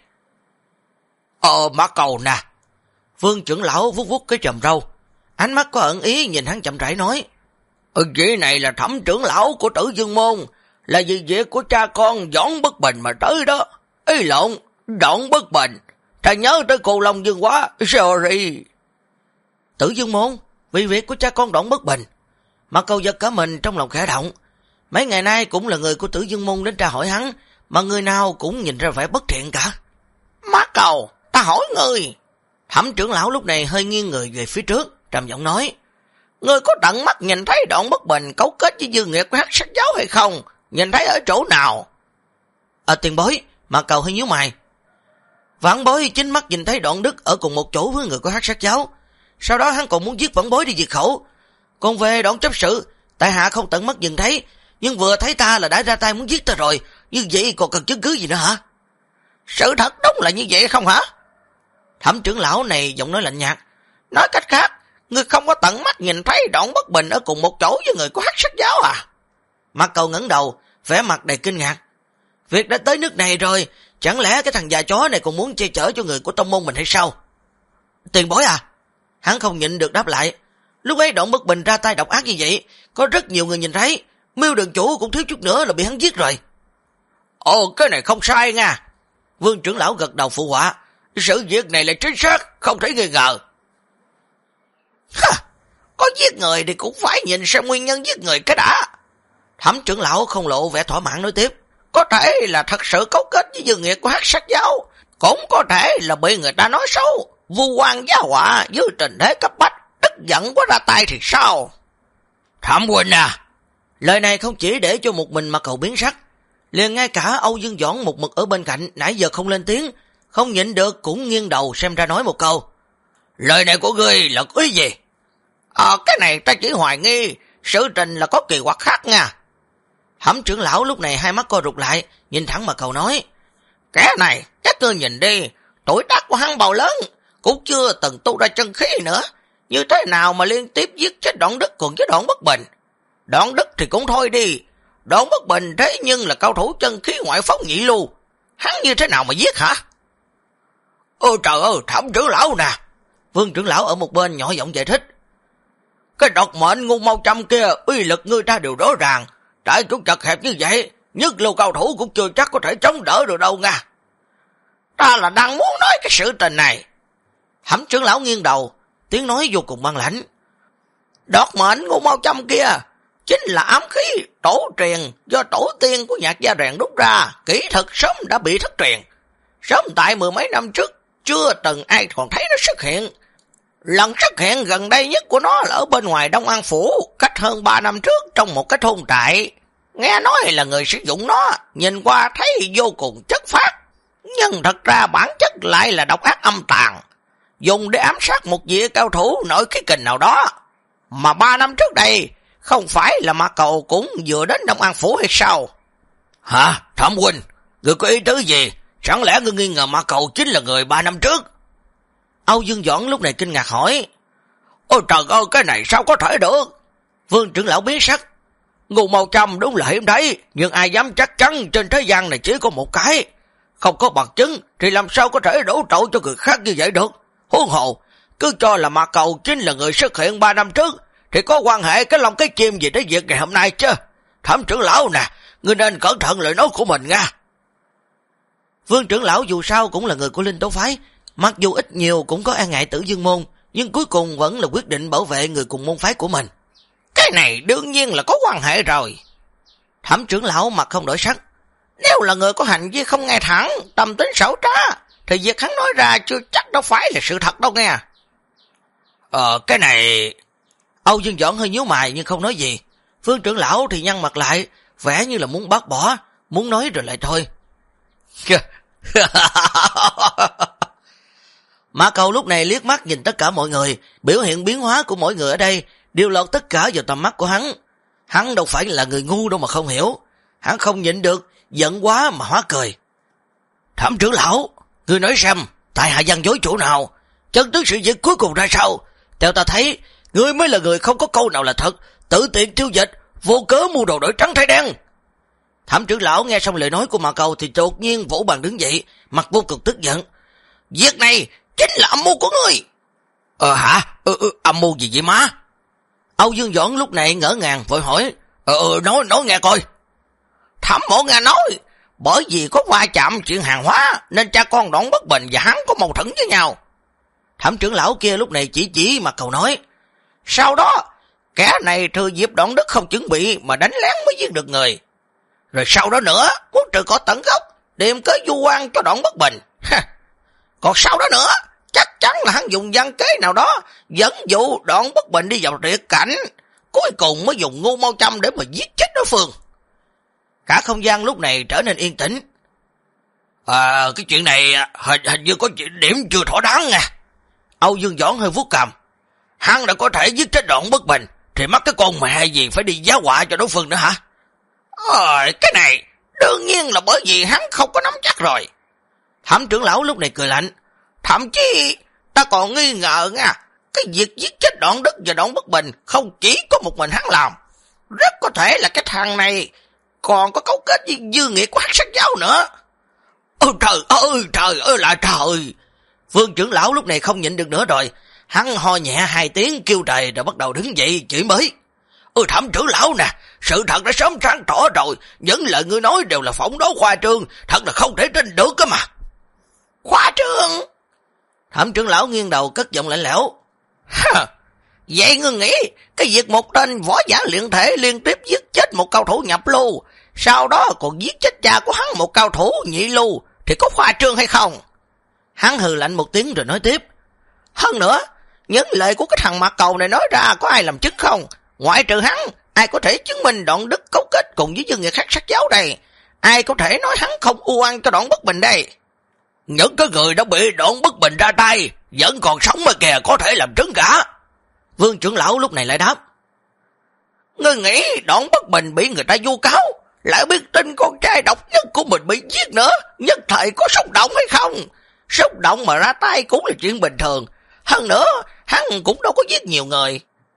Mạc Cầu nè. Vương trưởng lão vuốt vuốt cái tròm râu, ánh mắt có ẩn ý nhìn hắn chậm rãi nói. Vị này là Thẩm trưởng lão của Tử Dương Môn, là vì việc của cha con Doãn Bất Bình mà tới đó. Ý lộn, Doãn Bất Bình. Ta nhớ tới cô Long Dương quá, sorry. Tử Dương Môn, vì việc của cha con Doãn Bất Bình. Mạc Cầu giật cả mình trong lòng khẽ động. Mấy ngày nay cũng là người của Tử Dương Môn đến tra hỏi hắn, mà người nào cũng nhìn ra vẻ bất thiện cả. Mạc Cầu, ta hỏi ngươi. Thẩm trưởng lão lúc này hơi nghiêng người về phía trước, trầm giọng nói. Ngươi có tận mắt nhìn thấy Doãn Bất Bình cấu kết với Dương Nghiệt của Hắc Sát Giáo hay không? Nhìn thấy ở chỗ nào? Tiền bối, Mạc Cầu hơi nhíu mày. Vãn bối chính mắt nhìn thấy Đoạn Đức ở cùng một chỗ với người của Hắc Sát Giáo. Sau đó hắn còn muốn giết vãn bối đi diệt khẩu. Còn về Đoạn chấp sự, tại hạ không tận mắt nhìn thấy, nhưng vừa thấy ta là đã ra tay muốn giết ta rồi. Như vậy còn cần chứng cứ gì nữa hả? Sự thật đúng là như vậy không hả? Thẩm trưởng lão này giọng nói lạnh nhạt. Nói cách khác, ngươi không có tận mắt nhìn thấy Đoạn Bất Bình ở cùng một chỗ với người của Hắc Sát Giáo à? Mạc Cầu ngẩng đầu, vẻ mặt đầy kinh ngạc. Việc đã tới nước này rồi, chẳng lẽ cái thằng già chó này còn muốn che chở cho người của tông môn mình hay sao? Tiền bối à? Hắn không nhịn được đáp lại. Lúc ấy Đoạn Bất Bình ra tay độc ác như vậy, có rất nhiều người nhìn thấy, Miêu đường chủ cũng thiếu chút nữa là bị hắn giết rồi. Cái này không sai nha. Vương trưởng lão gật đầu phụ họa. Sự việc này là chính xác, không thể nghi ngờ. Có giết người thì cũng phải nhìn xem nguyên nhân giết người cái đã. Thẩm trưởng lão không lộ vẻ thỏa mãn nói tiếp. Có thể là thật sự cấu kết với Dương Nghiệt của Hắc Sát Giáo, cũng có thể là bị người ta nói xấu, vu oan giá họa dưới tình thế cấp bách, tức giận quá ra tay thì sao? Thẩm huynh à. Lời này không chỉ để cho một mình Mạc Cầu biến sắc, liền ngay cả Âu Dương Doãn một mực ở bên cạnh nãy giờ không lên tiếng, không nhịn được cũng nghiêng đầu xem ra nói một câu. Lời này của ngươi là ý gì? Cái này ta chỉ hoài nghi, sự tình là có kỳ quặc khác nha. Thẩm trưởng lão lúc này hai mắt co rụt lại, nhìn thẳng Mạc Cầu nói. Kẻ này, các ngươi nhìn đi, tuổi tác của hắn bao lớn, cũng chưa từng tu ra chân khí nữa. Như thế nào mà liên tiếp giết chết Đoạn Đức cùng với Đoạn Bất Bình? Đoạn Đức thì cũng thôi đi, Đoạn Bất Bình thế nhưng là cao thủ chân khí ngoại phóng nhị lưu. Hắn như thế nào mà giết hả? Trời ơi, Thẩm trưởng lão nè. Vương trưởng lão ở một bên nhỏ giọng giải thích. Cái độc mệnh ngu mau trăm kia, uy lực người ta đều rõ ràng. Trại cũng chật hẹp như vậy, nhất lưu cao thủ cũng chưa chắc có thể chống đỡ được đâu nha. Ta là đang muốn nói cái sự tình này. Thẩm trưởng lão nghiêng đầu, tiếng nói vô cùng băng lãnh. Độc mệnh ngu mau trăm kia chính là ám khí tổ truyền do tổ tiên của Nhạc Gia rèn đúc ra, kỹ thuật sớm đã bị thất truyền. Sớm tại mười mấy năm trước, chưa từng ai còn thấy nó xuất hiện. Lần xuất hiện gần đây nhất của nó là ở bên ngoài Đông An Phủ, cách hơn 3 năm trước trong một cái thôn trại. Nghe nói là người sử dụng nó, nhìn qua thấy vô cùng chất phát, nhưng thật ra bản chất lại là độc ác âm tàn, dùng để ám sát một vị cao thủ nổi khí kình nào đó. Mà 3 năm trước đây, không phải là Mạc Cầu cũng vừa đến Đông An Phủ hay sao? Hả? Thẩm huynh, ngươi có ý tứ gì? Chẳng lẽ ngươi nghi ngờ Mạc Cầu chính là người 3 năm trước? Âu Dương Doãn lúc này kinh ngạc hỏi. Trời ơi, cái này sao có thể được? Vương trưởng lão biến sắc. Ngu mau trăm đúng là hiếm thấy, nhưng ai dám chắc chắn trên thế gian này chỉ có một cái. Không có bằng chứng thì làm sao có thể đổ trội cho người khác như vậy được? Huống hồ, cứ cho là Mạc Cầu chính là người xuất hiện 3 năm trước, thì có quan hệ cái lông cái chim gì tới việc ngày hôm nay chứ? Thẩm trưởng lão nè, ngươi nên cẩn thận lời nói của mình nha. Vương trưởng lão dù sao cũng là người của Linh Tố Phái, mặc dù ít nhiều cũng có e ngại Tử Dương Môn, nhưng cuối cùng vẫn là quyết định bảo vệ người cùng môn phái của mình. Cái này đương nhiên là có quan hệ rồi. Thẩm trưởng lão mặt không đổi sắc. Nếu là người có hành vi không nghe thẳng, tâm tính xảo trá, thì việc hắn nói ra chưa chắc đâu phải là sự thật đâu nghe. Cái này... Âu Dương Doãn hơi nhíu mày nhưng không nói gì. Vương trưởng lão thì nhăn mặt lại, vẻ như là muốn bác bỏ, muốn nói rồi lại thôi. Mã Cầu lúc này liếc mắt nhìn tất cả mọi người, biểu hiện biến hóa của mỗi người ở đây đều lọt tất cả vào tầm mắt của hắn. Hắn đâu phải là người ngu đâu mà không hiểu. Hắn không nhịn được, giận quá mà hóa cười. Thẩm trưởng lão, ngươi nói xem, tại hạ gian dối chỗ nào? Chân tướng sự việc cuối cùng ra sao? Theo ta thấy, ngươi mới là người không có câu nào là thật, tự tiện tiêu dịch, vô cớ mua đồ đổi trắng thay đen. Thẩm trưởng lão nghe xong lời nói của Mã Cầu thì đột nhiên vỗ bàn đứng dậy, mặt vô cùng tức giận. Việc này chính là âm mưu của ngươi. Hả? Âm mưu gì vậy má? Âu Dương Doãn lúc này ngỡ ngàng vội hỏi. Nói nghe coi. Thẩm Mộ nghe nói, bởi vì có va chạm chuyện hàng hóa nên cha con Đoạn Bất Bình và hắn có mâu thuẫn với nhau. Thẩm trưởng lão kia lúc này chỉ Mã Cầu nói. Sau đó, kẻ này thừa dịp Đoạn Đức không chuẩn bị mà đánh lén mới giết được người. Rồi sau đó nữa, muốn trừ cỏ tận gốc, đem cớ vu oan cho Đoạn Bất Bình. Còn sau đó nữa, chắc chắn là hắn dùng văn kế nào đó dẫn dụ Đoạn Bất Bình đi vào tuyệt cảnh, cuối cùng mới dùng Ngô Mau Châm để mà giết chết đối phương. Cả không gian lúc này trở nên yên tĩnh. Cái chuyện này hình như có điểm chưa thỏa đáng nha. Âu Dương Doãn hơi vuốt cằm. Hắn đã có thể giết chết Đoạn Bất Bình, thì mắc cái con mẹ gì phải đi giá họa cho đối phương nữa hả? Cái này đương nhiên là bởi vì hắn không có nắm chắc rồi. Thẩm trưởng lão lúc này cười lạnh. Thậm chí ta còn nghi ngờ nha, cái việc giết chết Đoạn Đức và Đoạn Bất Bình không chỉ có một mình hắn làm. Rất có thể là cái thằng này còn có cấu kết với dư nghĩa của Hắc Sát Giáo nữa. Trời ơi là trời. Vương trưởng lão lúc này không nhịn được nữa rồi. Hắn ho nhẹ 2 tiếng kêu trời rồi bắt đầu đứng dậy chửi mới. Thẩm trưởng lão nè, sự thật đã sớm sáng tỏ rồi, những lời ngươi nói đều là phỏng đoán khoa trương, thật là không thể tin được cơ mà. Khoa trương? Thẩm trưởng lão nghiêng đầu cất giọng lạnh lẽo. Vậy ngươi nghĩ cái việc một tên võ giả luyện thể liên tiếp giết chết một cao thủ nhập lưu, sau đó còn giết chết cha của hắn một cao thủ nhị lưu, thì có khoa trương hay không? Hắn hừ lạnh một tiếng rồi nói tiếp. Hơn nữa, những lời của cái thằng Mã Cầu này nói ra có ai làm chứng không? Ngoại trừ hắn, ai có thể chứng minh Đoạn Đức cấu kết cùng với dân người Hắc Sát Giáo đây? Ai có thể nói hắn không u oan cho Đoạn Bất Bình đây? Những cái người đã bị Đoạn Bất Bình ra tay vẫn còn sống mà kìa, có thể làm chứng cả. Vương trưởng lão lúc này lại đáp. Ngươi nghĩ Đoạn Bất Bình bị người ta vu cáo, lại biết tin con trai độc nhất của mình bị giết nữa, nhất thời có xúc động hay không? Xúc động mà ra tay cũng là chuyện bình thường. Hơn nữa, hắn cũng đâu có giết nhiều người.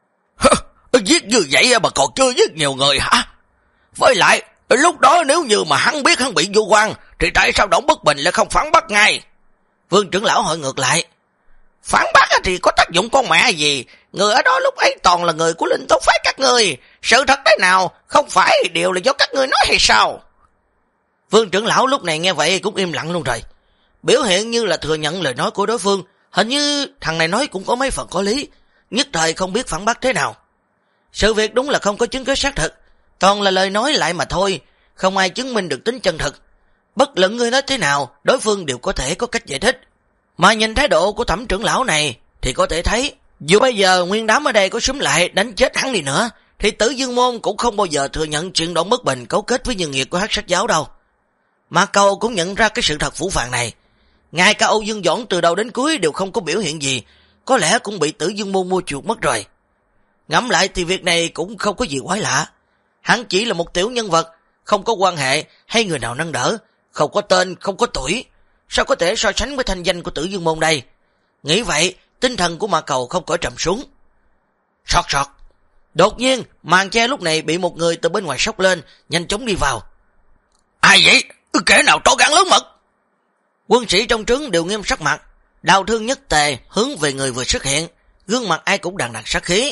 Giết như vậy mà còn chưa giết nhiều người hả? Với lại, lúc đó nếu như mà hắn biết hắn bị vu oan, thì tại sao Đoạn Bất Bình lại không phản bác ngay? Vương trưởng lão hỏi ngược lại. Phản bác thì có tác dụng con mẹ gì? Người ở đó lúc ấy toàn là người của linh tố phái các ngươi. Sự thật thế nào, không phải đều là do các ngươi nói hay sao? Vương trưởng lão lúc này nghe vậy cũng im lặng luôn rồi. Biểu hiện như là thừa nhận lời nói của đối phương. Hình như thằng này nói cũng có mấy phần có lý, nhất thời không biết phản bác thế nào. Sự việc đúng là không có chứng cứ xác thực, toàn là lời nói lại mà thôi, không ai chứng minh được tính chân thực. Bất luận người nói thế nào, đối phương đều có thể có cách giải thích. Mà nhìn thái độ của Thẩm trưởng lão này thì có thể thấy, dù bây giờ nguyên đám ở đây có xúm lại đánh chết hắn đi nữa, thì Tử Dương Môn cũng không bao giờ thừa nhận chuyện Đoạn Bất Bình cấu kết với nhân nghiệt của Hắc Sát Giáo đâu. Mã Cầu cũng nhận ra cái sự thật phũ phàng này. Ngay cả Âu Dương Doãn từ đầu đến cuối đều không có biểu hiện gì, có lẽ cũng bị Tử Dương Môn mua chuộc mất rồi. Ngẫm lại thì việc này cũng không có gì quái lạ. Hắn chỉ là một tiểu nhân vật, không có quan hệ hay người nào nâng đỡ, không có tên, không có tuổi, sao có thể so sánh với thanh danh của Tử Dương Môn đây? Nghĩ vậy, tinh thần của Mã Cầu không khỏi trầm xuống. Sọt sọt. Đột nhiên, màn che lúc này bị một người từ bên ngoài sốc lên, nhanh chóng đi vào. Ai vậy? Kẻ nào to gan lớn mật? Quân sĩ trong trướng đều nghiêm sắc mặt, đao thương nhất tề hướng về người vừa xuất hiện, gương mặt ai cũng đằng đằng sát khí.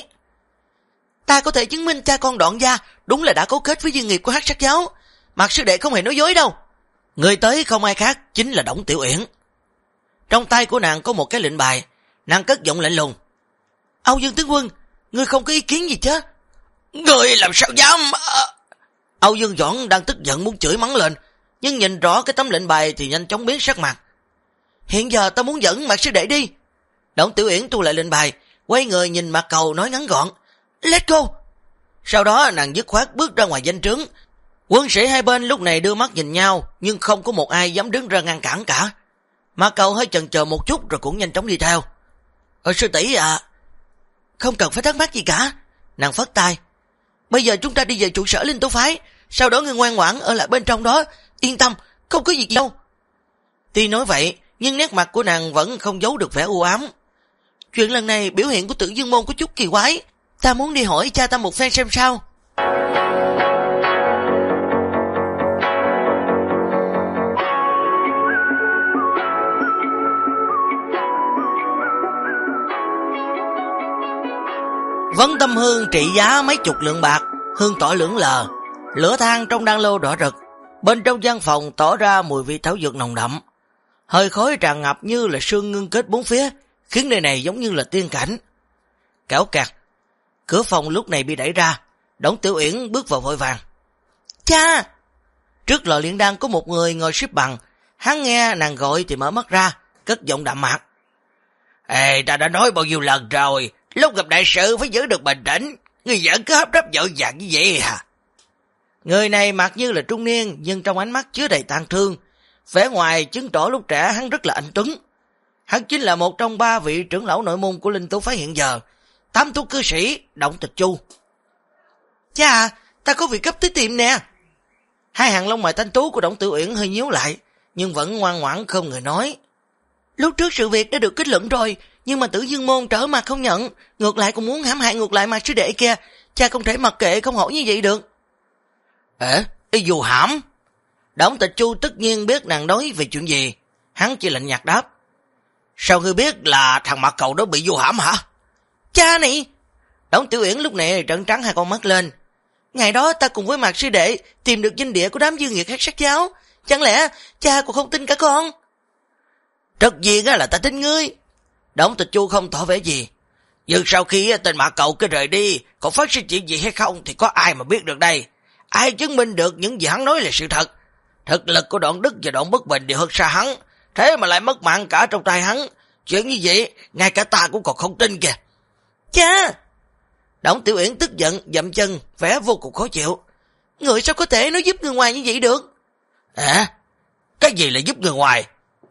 Ta có thể chứng minh cha con Đoạn gia đúng là đã cấu kết với dương nghiệp của Hắc Sát Giáo, Mạc sư đệ không hề nói dối đâu. Người tới không ai khác chính là Đổng Tiểu Uyển. Trong tay của nàng có một cái lệnh bài, nàng cất giọng lạnh lùng. Âu Dương tướng quân, ngươi không có ý kiến gì chứ? Ngươi làm sao dám? Âu Dương Doãn đang tức giận muốn chửi mắng lên, nhưng nhìn rõ cái tấm lệnh bài thì nhanh chóng biến sắc mặt. Hiện giờ ta muốn dẫn Mạc sư đệ đi. Đổng Tiểu Uyển thu lại lệnh bài, quay người nhìn Mạc Cầu nói ngắn gọn. Let's go. Sau đó nàng dứt khoát bước ra ngoài danh trướng, Quân sĩ hai bên lúc này đưa mắt nhìn nhau, nhưng không có một ai dám đứng ra ngăn cản cả. Mà Cầu hơi chần chờ một chút rồi cũng nhanh chóng đi theo. Sư tỷ à, không cần phải thắc mắc gì cả. Nàng phất tay. Bây giờ chúng ta đi về trụ sở Linh Tú Phái, sau đó ngươi ngoan ngoãn ở lại bên trong đó, yên tâm, không có gì đâu. Tuy nói vậy, nhưng nét mặt của nàng vẫn không giấu được vẻ u ám. Chuyện lần này biểu hiện của Tử Dương Môn có chút kỳ quái, ta muốn đi hỏi cha ta một phen xem sao. Vấn tâm hương trị giá mấy chục lượng bạc, hương tỏi lưỡng lờ, lửa than trong đan lô đỏ rực, bên trong gian phòng tỏ ra mùi vị thảo dược nồng đậm. Hơi khói tràn ngập như là sương ngưng kết bốn phía, khiến nơi này giống như là tiên cảnh. Kéo kẹt, cửa phòng lúc này bị đẩy ra, Đổng Tiểu Uyển bước vào vội vàng. Cha! Trước lò luyện đan có một người ngồi xếp bằng, hắn nghe nàng gọi thì mở mắt ra, cất giọng đạm mạc. Ê, ta đã nói bao nhiêu lần rồi, lúc gặp đại sự phải giữ được bình tĩnh, người giỡn cứ hấp rấp vội vàng như vậy hả? Người này mặc như là trung niên, nhưng trong ánh mắt chứa đầy tang thương, vẻ ngoài chứng tỏ lúc trẻ hắn rất là anh tuấn. Hắn chính là một trong 3 vị trưởng lão nội môn của Linh Tú Phái hiện giờ, Tam Tú cư sĩ Đổng Tịch Chu. Cha, ta có việc cấp tới tìm nè. Hai hàng lông mày thanh tú của Đổng Tiểu Uyển hơi nhíu lại, nhưng vẫn ngoan ngoãn không người nói. Lúc trước sự việc đã được kết luận rồi, nhưng mà Tử Dương Môn trở mặt không nhận, ngược lại còn muốn hãm hại ngược lại Mạc sư đệ kia, cha không thể mặc kệ không hỏi như vậy được. Dù hãm? Đổng Tịch Chu tất nhiên biết nàng nói về chuyện gì, hắn chỉ lạnh nhạt đáp. Sao ngươi biết là thằng Mạc Cầu đó bị du hãm hả? Cha này! Đổng Tiểu Uyển lúc này trợn trắng hai con mắt lên. Ngày đó ta cùng với Mạc sư đệ tìm được danh địa của đám dương nghiệt Hắc Sát giáo, chẳng lẽ cha còn không tin cả con? Tất nhiên là ta tin ngươi. Đổng Tịch Chu không tỏ vẻ gì. Nhưng sau khi tên Mạc Cầu kia rời đi, còn phát sinh chuyện gì hay không thì có ai mà biết được đây. Ai chứng minh được những gì hắn nói là sự thật. Thực lực của Đoạn Đức và Đoạn Bất Bình đều hơn xa hắn, thế mà lại mất mạng cả trong tay hắn. Chuyện như vậy, ngay cả ta cũng còn không tin kìa. Cha! Đổng Tiểu Uyển tức giận, dậm chân, vẻ vô cùng khó chịu. Người sao có thể nói giúp người ngoài như vậy được? Cái gì là giúp người ngoài?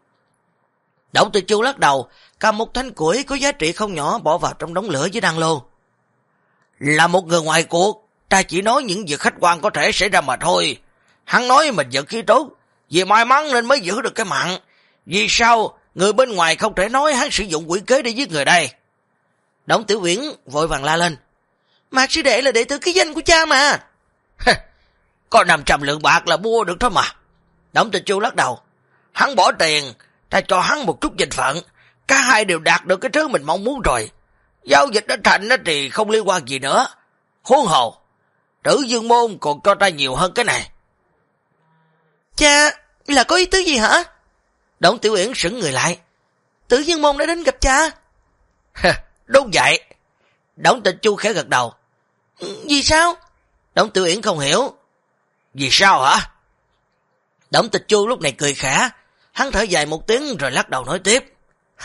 Đổng Tịch Chu lắc đầu, cầm một thanh củi có giá trị không nhỏ bỏ vào trong đống lửa dưới đan lô. Là một người ngoài cuộc, ta chỉ nói những việc khách quan có thể xảy ra mà thôi. Hắn nói mình vận khí tốt, vì may mắn nên mới giữ được cái mạng. Vì sao người bên ngoài không thể nói hắn sử dụng quỷ kế để giết người đây? Đổng Tiểu Uyển vội vàng la lên. Mạc sư đệ là đệ tử ký danh của cha mà. Có 500 lượng bạc là mua được thôi mà. Đổng Tịch Chu lắc đầu. Hắn bỏ tiền, ta cho hắn một chút danh phận, cả hai đều đạt được cái thứ mình mong muốn rồi. Giao dịch đã thành thì không liên quan gì nữa. Huống hồ, Tử Dương Môn còn cho ta nhiều hơn cái này. Cha, là có ý tứ gì hả? Đổng Tiểu Uyển sững người lại. Tử Dương Môn đã đến gặp cha. Đúng vậy. Đổng Tịch Chu khẽ gật đầu. Vì sao? Đổng Tiểu Uyển không hiểu. Vì sao hả? Đổng Tịch Chu lúc này cười khẽ, hắn thở dài một tiếng rồi lắc đầu nói tiếp.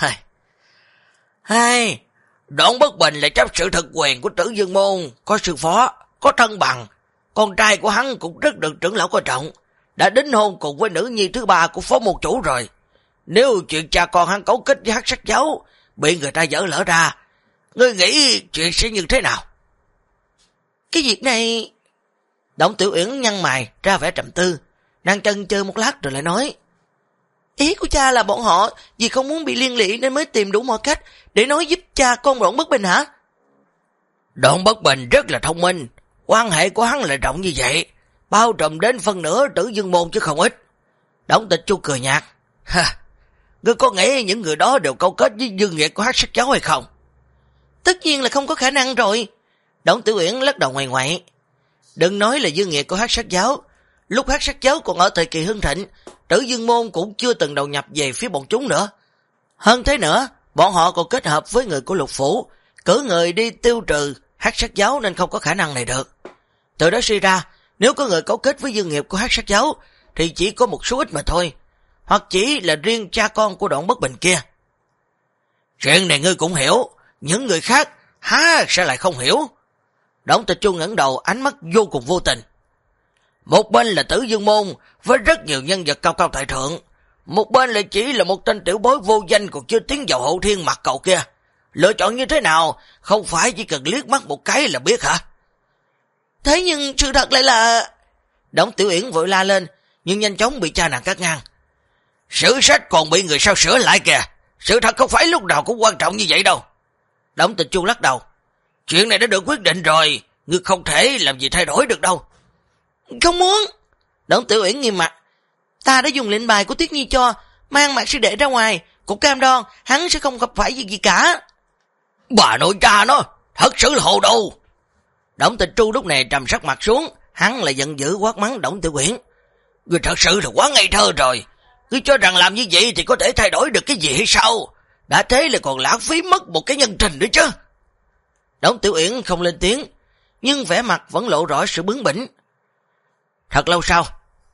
Đoạn Bất Bình là chấp sự thực quyền của Tử Dương Môn, có sư phó, có thân bằng. Con trai của hắn cũng rất được trưởng lão coi trọng, đã đính hôn cùng với nữ nhi thứ 3 của phó môn chủ rồi. Nếu chuyện cha con hắn cấu kết với Hắc Sát giáo bị người ta dở lỡ ra, ngươi nghĩ chuyện sẽ như thế nào? Cái việc này... Đổng Tiểu Uyển nhăn mày ra vẻ trầm tư, nàng chần chừ một lát rồi lại nói. Ý của cha là bọn họ vì không muốn bị liên lụy nên mới tìm đủ mọi cách để nói giúp cha con Đoạn Bất Bình hả? Đoạn Bất Bình rất là thông minh, quan hệ của hắn là rộng như vậy, bao trùm đến phân nửa Tử Dương Môn chứ không ít. Đổng Tịch Chu cười nhạt. Ngươi có nghĩ những người đó đều câu kết với dương nghiệt của Hắc Sát giáo hay không? Tất nhiên là không có khả năng rồi. Đổng Tiểu Uyển lắc đầu ngoại ngoại. Đừng nói là dương nghiệt của Hắc Sát giáo, lúc Hắc Sát giáo còn ở thời kỳ hưng thịnh, Tử Dương Môn cũng chưa từng đầu nhập về phía bọn chúng nữa. Hơn thế nữa, bọn họ còn kết hợp với người của Lục Phủ, cử người đi tiêu trừ Hắc Sát giáo nên không có khả năng này được. Từ đó suy ra, nếu có người cấu kết với dương nghiệp của Hắc Sát giáo thì chỉ có một số ít mà thôi, hoặc chỉ là riêng cha con của Đoạn Bất Bình kia. Chuyện này ngươi cũng hiểu, những người khác há sẽ lại không hiểu. Đổng Tịch Chu ngẩng đầu, ánh mắt vô cùng vô tình. Một bên là Tử Dương Môn với rất nhiều nhân vật cao cao tại thượng, một bên lại chỉ là một tên tiểu bối vô danh còn chưa tiến vào hậu thiên mặt cậu kia. Lựa chọn như thế nào, không phải chỉ cần liếc mắt một cái là biết hả? Thế nhưng sự thật lại là... Đổng Tiểu Uyển vội la lên, nhưng nhanh chóng bị cha nàng cắt ngang. Sử sách còn bị người sao sửa lại kìa, sự thật không phải lúc nào cũng quan trọng như vậy đâu. Đổng Tịch Chu lắc đầu. Chuyện này đã được quyết định rồi, ngươi không thể làm gì thay đổi được đâu. Không muốn. Đổng Tiểu Uyển nghiêm mặt. Ta đã dùng lệnh bài của Tuyết Nhi cho, mang Mạc sư đệ ra ngoài, cũng cam đoan hắn sẽ không gặp phải việc gì cả. Bà nội cha nó, thật sự là hồ đồ. Đổng Tịch Chu lúc này trầm sắc mặt xuống, hắn lại giận dữ quát mắng Đổng Tiểu Uyển. Ngươi thật sự là quá ngây thơ rồi, ngươi cho rằng làm như vậy thì có thể thay đổi được cái gì hay sao? Đã thế là còn lãng phí mất một cái nhân trình nữa chứ. Đổng Tiểu Uyển không lên tiếng, nhưng vẻ mặt vẫn lộ rõ sự bướng bỉnh. Thật lâu sau.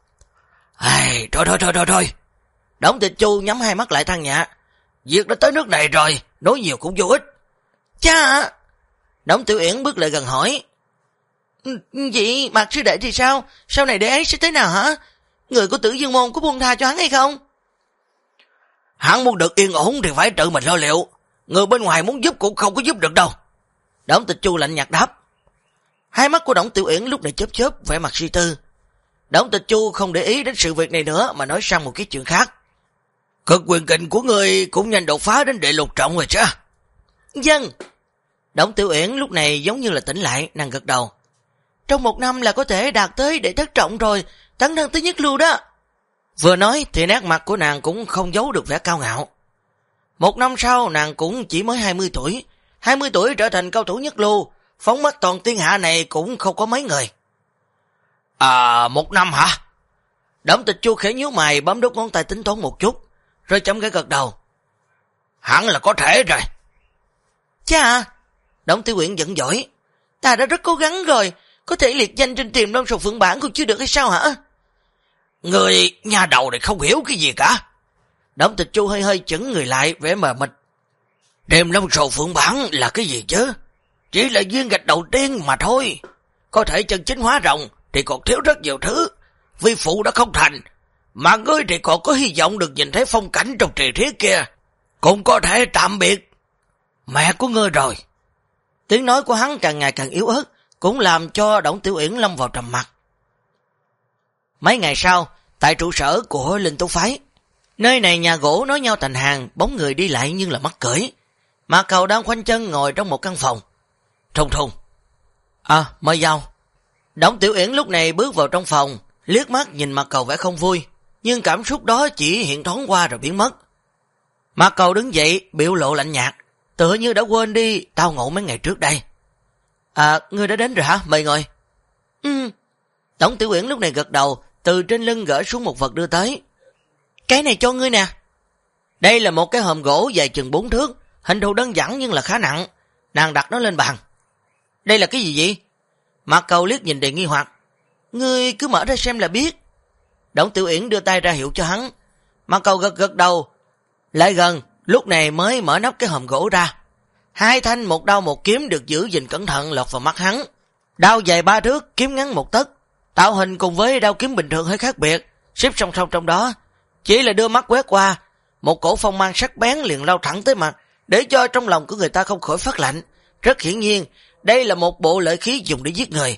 Thôi. Đổng Tịch Chu nhắm hai mắt lại than nhẹ. Việc đã tới nước này rồi, nói nhiều cũng vô ích. Cha! Đổng Tiểu Uyển bước lại gần hỏi. Vậy Mạc sư đệ thì sao? Sau này đệ ấy sẽ thế nào hả? Người của Tử Dương Môn có buông tha cho hắn hay không? Hắn muốn được yên ổn thì phải tự mình lo liệu. Người bên ngoài muốn giúp cũng không có giúp được đâu. Đổng Tịch Chu lạnh nhạt đáp. Hai mắt của Đổng Tiểu Uyển lúc này chớp vẻ mặt suy tư. Đổng Tịch Chu không để ý đến sự việc này nữa mà nói sang một cái chuyện khác. Cực quyền kình của người cũng nhanh đột phá đến đệ lục trọng rồi chứ? Dân. Đổng Tiểu Uyển lúc này giống như là tỉnh lại, nàng gật đầu. Trong 1 năm là có thể đạt tới đệ thất trọng rồi, tấn thăng tới nhất lưu đó. Vừa nói thì nét mặt của nàng cũng không giấu được vẻ cao ngạo. 1 năm sau nàng cũng chỉ mới 20 tuổi. 20 tuổi trở thành cao thủ nhất lưu, phóng mắt toàn thiên hạ này cũng không có mấy người. 1 năm hả? Đổng Tịch Chu khẽ nhíu mày bấm đốt ngón tay tính toán một chút, rồi chậm rãi gật đầu. Hẳn là có thể rồi. Cha! Đổng Tiểu Uyển giận dỗi. Ta đã rất cố gắng rồi, có thể liệt danh trên Tiềm Long Sầu Phượng Bản còn chưa được hay sao hả? Người nhà đầu này không hiểu cái gì cả. Đổng Tịch Chu hơi chững người lại, vẻ mờ mịt. Tiềm Long Sầu Phượng Bản là cái gì chứ? Chỉ là viên gạch đầu tiên mà thôi. Có thể chân chính hóa rồng thì còn thiếu rất nhiều thứ. Vi phụ đã không thành, mà ngươi thì còn có hy vọng được nhìn thấy phong cảnh trong trì thiết kia. Cũng có thể tạm biệt mẹ của ngươi rồi. Tiếng nói của hắn càng ngày càng yếu ớt, cũng làm cho Đổng Tiểu Uyển lâm vào trầm mặc. Mấy ngày sau, tại trụ sở của Linh Tú Phái, nơi này nhà gỗ nối nhau thành hàng, bóng người đi lại nhưng là mắc cưỡi. Mạc Cầu đang khoanh chân ngồi trong một căn phòng. Thùng. Mời vào. Đổng Tiểu Uyển lúc này bước vào trong phòng, liếc mắt nhìn Mạc Cầu vẻ không vui, nhưng cảm xúc đó chỉ hiện thoáng qua rồi biến mất. Mạc Cầu đứng dậy, biểu lộ lạnh nhạt, tựa như đã quên đi tao ngộ mấy ngày trước đây. Ngươi đã đến rồi hả? Mời ngồi. Đổng Tiểu Uyển lúc này gật đầu, từ trên lưng gỡ xuống một vật đưa tới. Cái này cho ngươi nè. Đây là một cái hòm gỗ dài chừng 4 thước, hình thù đơn giản nhưng là khá nặng. Nàng đặt nó lên bàn. Đây là cái gì vậy? Mạc Cầu liếc nhìn đầy nghi hoặc. Ngươi cứ mở ra xem là biết. Đổng Tiểu Uyển đưa tay ra hiệu cho hắn. Mạc Cầu gật đầu, lại gần, lúc này mới mở nắp cái hòm gỗ ra. 2 thanh, một đao một kiếm được giữ gìn cẩn thận lọt vào mắt hắn. Đao dài 3 thước, kiếm ngắn 1 tấc. Tạo hình cùng với đao kiếm bình thường hơi khác biệt, xếp song song trong đó. Chỉ là đưa mắt quét qua, một cổ phong mang sắc bén liền lao thẳng tới mặt, để cho trong lòng của người ta không khỏi phát lạnh. Rất hiển nhiên, đây là một bộ lợi khí dùng để giết người.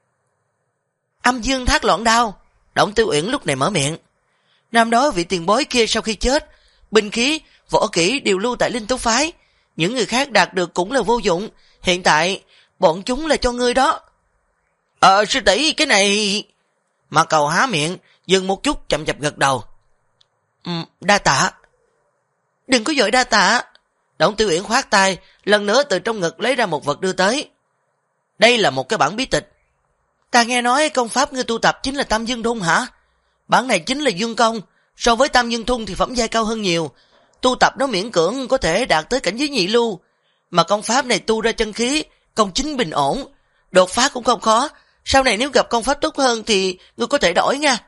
Âm Dương Thác Loạn Đao. Đổng Tiểu Uyển lúc này mở miệng. Năm đó vị tiền bối kia sau khi chết, binh khí, võ kỹ đều lưu tại Linh Tú Phái. Những người khác đạt được cũng là vô dụng. Hiện tại, bọn chúng là cho ngươi đó. Sư tỷ, cái này... Mạc Cầu há miệng, dừng một chút chậm chạp gật đầu. Đa tạ. Đừng có vội đa tạ. Đổng Tiểu Uyển khoát tay, lần nữa từ trong ngực lấy ra một vật đưa tới. Đây là một cái bản bí tịch. Ta nghe nói công pháp ngươi tu tập chính là Tam Dương Thung hả? Bản này chính là dương công, so với Tam Dương Thung thì phẩm giai cao hơn nhiều. Tu tập nó miễn cưỡng có thể đạt tới cảnh giới nhị lưu, mà công pháp này tu ra chân khí, công chính bình ổn, đột phá cũng không khó. Sau này nếu gặp công pháp tốt hơn thì ngươi có thể đổi nha.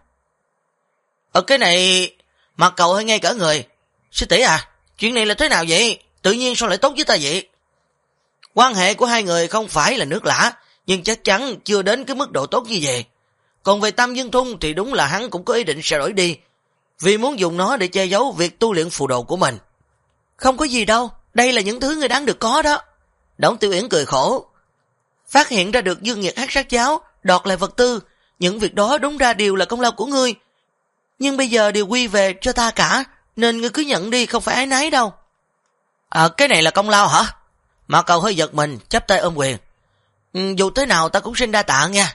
Cái này... Mạc Cầu hơi ngay cả người. Sư tỷ chuyện này là thế nào vậy? Tự nhiên sao lại tốt với ta vậy? Quan hệ của hai người không phải là nước lã, nhưng chắc chắn chưa đến cái mức độ tốt như vậy. Còn về Tam Dương Thung thì đúng là hắn cũng có ý định sẽ đổi đi, vì muốn dùng nó để che giấu việc tu luyện phù đồ của mình. Không có gì đâu, đây là những thứ người đáng được có đó. Đổng Tiểu Uyển cười khổ. Phát hiện ra được Dương Nhiệt Hắc Sát Giáo, đoạt lại vật tư, những việc đó đúng ra đều là công lao của ngươi. Nhưng bây giờ đều quy về cho ta cả, nên ngươi cứ nhận đi, không phải áy náy đâu. Cái này là công lao hả? Mạc Cầu hơi giật mình, chắp tay ôm quyền. Dù thế nào ta cũng xin đa tạ nha.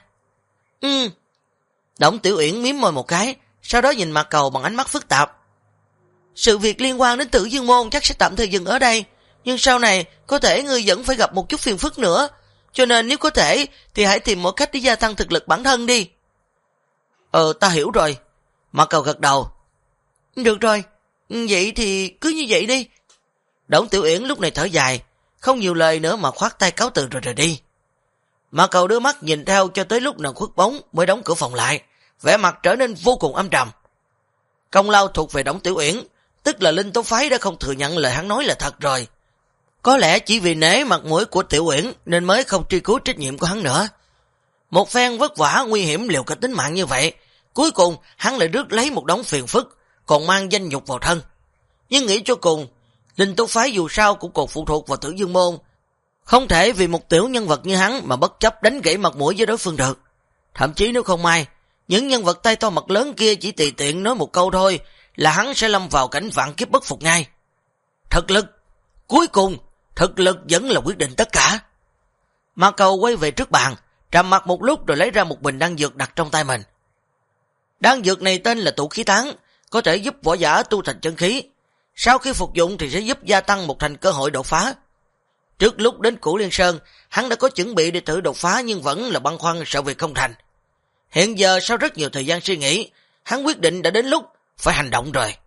Đổng Tiểu Uyển mím môi một cái, sau đó nhìn Mạc Cầu bằng ánh mắt phức tạp. Sự việc liên quan đến Tử Dương Môn chắc sẽ tạm thời dừng ở đây, nhưng sau này có thể ngươi vẫn phải gặp một chút phiền phức nữa, cho nên nếu có thể thì hãy tìm một cách để gia tăng thực lực bản thân đi. Ta hiểu rồi. Mạc Cầu gật đầu. Được rồi, vậy thì cứ như vậy đi. Đổng Tiểu Uyển lúc này thở dài, không nhiều lời nữa mà khoát tay cáo từ rồi rời đi. Mạc Cầu đưa mắt nhìn theo cho tới lúc nào khuất bóng mới đóng cửa phòng lại, vẻ mặt trở nên vô cùng âm trầm. Công lao thuộc về Đổng Tiểu Uyển, tức là Linh Tố Phái đã không thừa nhận lời hắn nói là thật rồi. Có lẽ chỉ vì nể mặt mũi của Tiểu Uyển nên mới không truy cứu trách nhiệm của hắn nữa. Một phen vất vả nguy hiểm liều cả tính mạng như vậy, cuối cùng hắn lại rước lấy một đống phiền phức, còn mang danh nhục vào thân. Nhưng nghĩ cho cùng, Linh Tố Phái dù sao cũng còn phụ thuộc vào Tử Dương Môn, không thể vì một tiểu nhân vật như hắn mà bất chấp đánh gãy mặt mũi với đối phương được. Thậm chí nếu không may, những nhân vật tay to mặt lớn kia chỉ tùy tiện nói một câu thôi là hắn sẽ lâm vào cảnh vạn kiếp bất phục ngay. Thực lực, cuối cùng, thực lực vẫn là quyết định tất cả. Mạc Cầu quay về trước bàn, trầm mặt một lúc rồi lấy ra một bình đan dược đặt trong tay mình. Đan dược này tên là Tụ Khí Tán, có thể giúp võ giả tu thành chân khí. Sau khi phục dụng thì sẽ giúp gia tăng một thành cơ hội đột phá. Trước lúc đến Cửu Liên Sơn, hắn đã có chuẩn bị để thử đột phá nhưng vẫn là băn khoăn sợ việc không thành. Hiện giờ sau rất nhiều thời gian suy nghĩ, hắn quyết định đã đến lúc phải hành động rồi.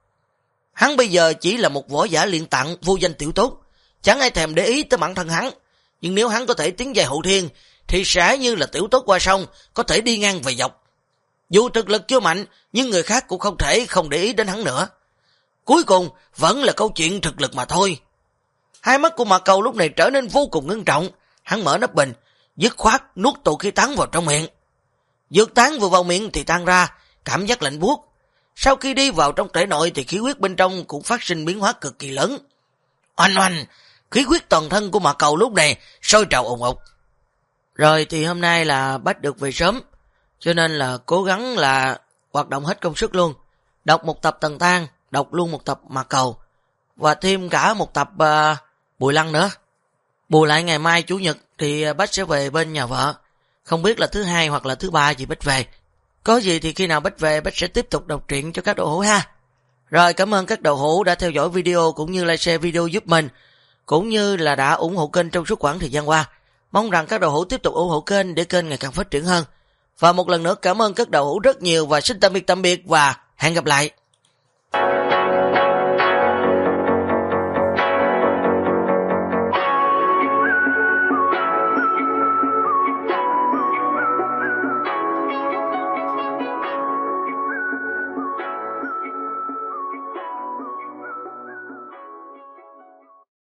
Hắn bây giờ chỉ là một võ giả luyện tạng vô danh tiểu tốt, chẳng ai thèm để ý tới bản thân hắn, nhưng nếu hắn có thể tiến giai hậu thiên thì sẽ như là tiểu tốt qua sông, có thể đi ngang về dọc. Dù thực lực chưa mạnh, nhưng người khác cũng không thể không để ý đến hắn nữa. Cuối cùng vẫn là câu chuyện thực lực mà thôi. Hai mắt của Mạc Cầu lúc này trở nên vô cùng ngưng trọng, hắn mở nắp bình, dứt khoát nuốt Tụ Khí Tán vào trong miệng. Dược tán vừa vào miệng thì tan ra, cảm giác lạnh buốt. Sau khi đi vào trong thể nội thì khí huyết bên trong cũng phát sinh biến hóa cực kỳ lớn. Oanh oanh, khí huyết toàn thân của Mạc Cầu lúc này sôi trào ồn ục. Rồi thì hôm nay là bắt được về sớm, cho nên là cố gắng là hoạt động hết công sức luôn. Đọc một tập Tần Tan, đọc luôn một tập Mạc Cầu, và thêm cả một tập Bùi Lăng nữa. Bù lại ngày mai Chủ nhật thì Bách sẽ về bên nhà vợ. Không biết là thứ hai hoặc là thứ ba gì Bách về. Có gì thì khi nào Bách về Bách sẽ tiếp tục đọc truyện cho các đồ hữu ha. Rồi, cảm ơn các đồ hữu đã theo dõi video cũng như like share video giúp mình, cũng như là đã ủng hộ kênh trong suốt quãng thời gian qua. Mong rằng các đồ hữu tiếp tục ủng hộ kênh để kênh ngày càng phát triển hơn. Và một lần nữa cảm ơn các đồ hữu rất nhiều và xin tạm biệt và hẹn gặp lại.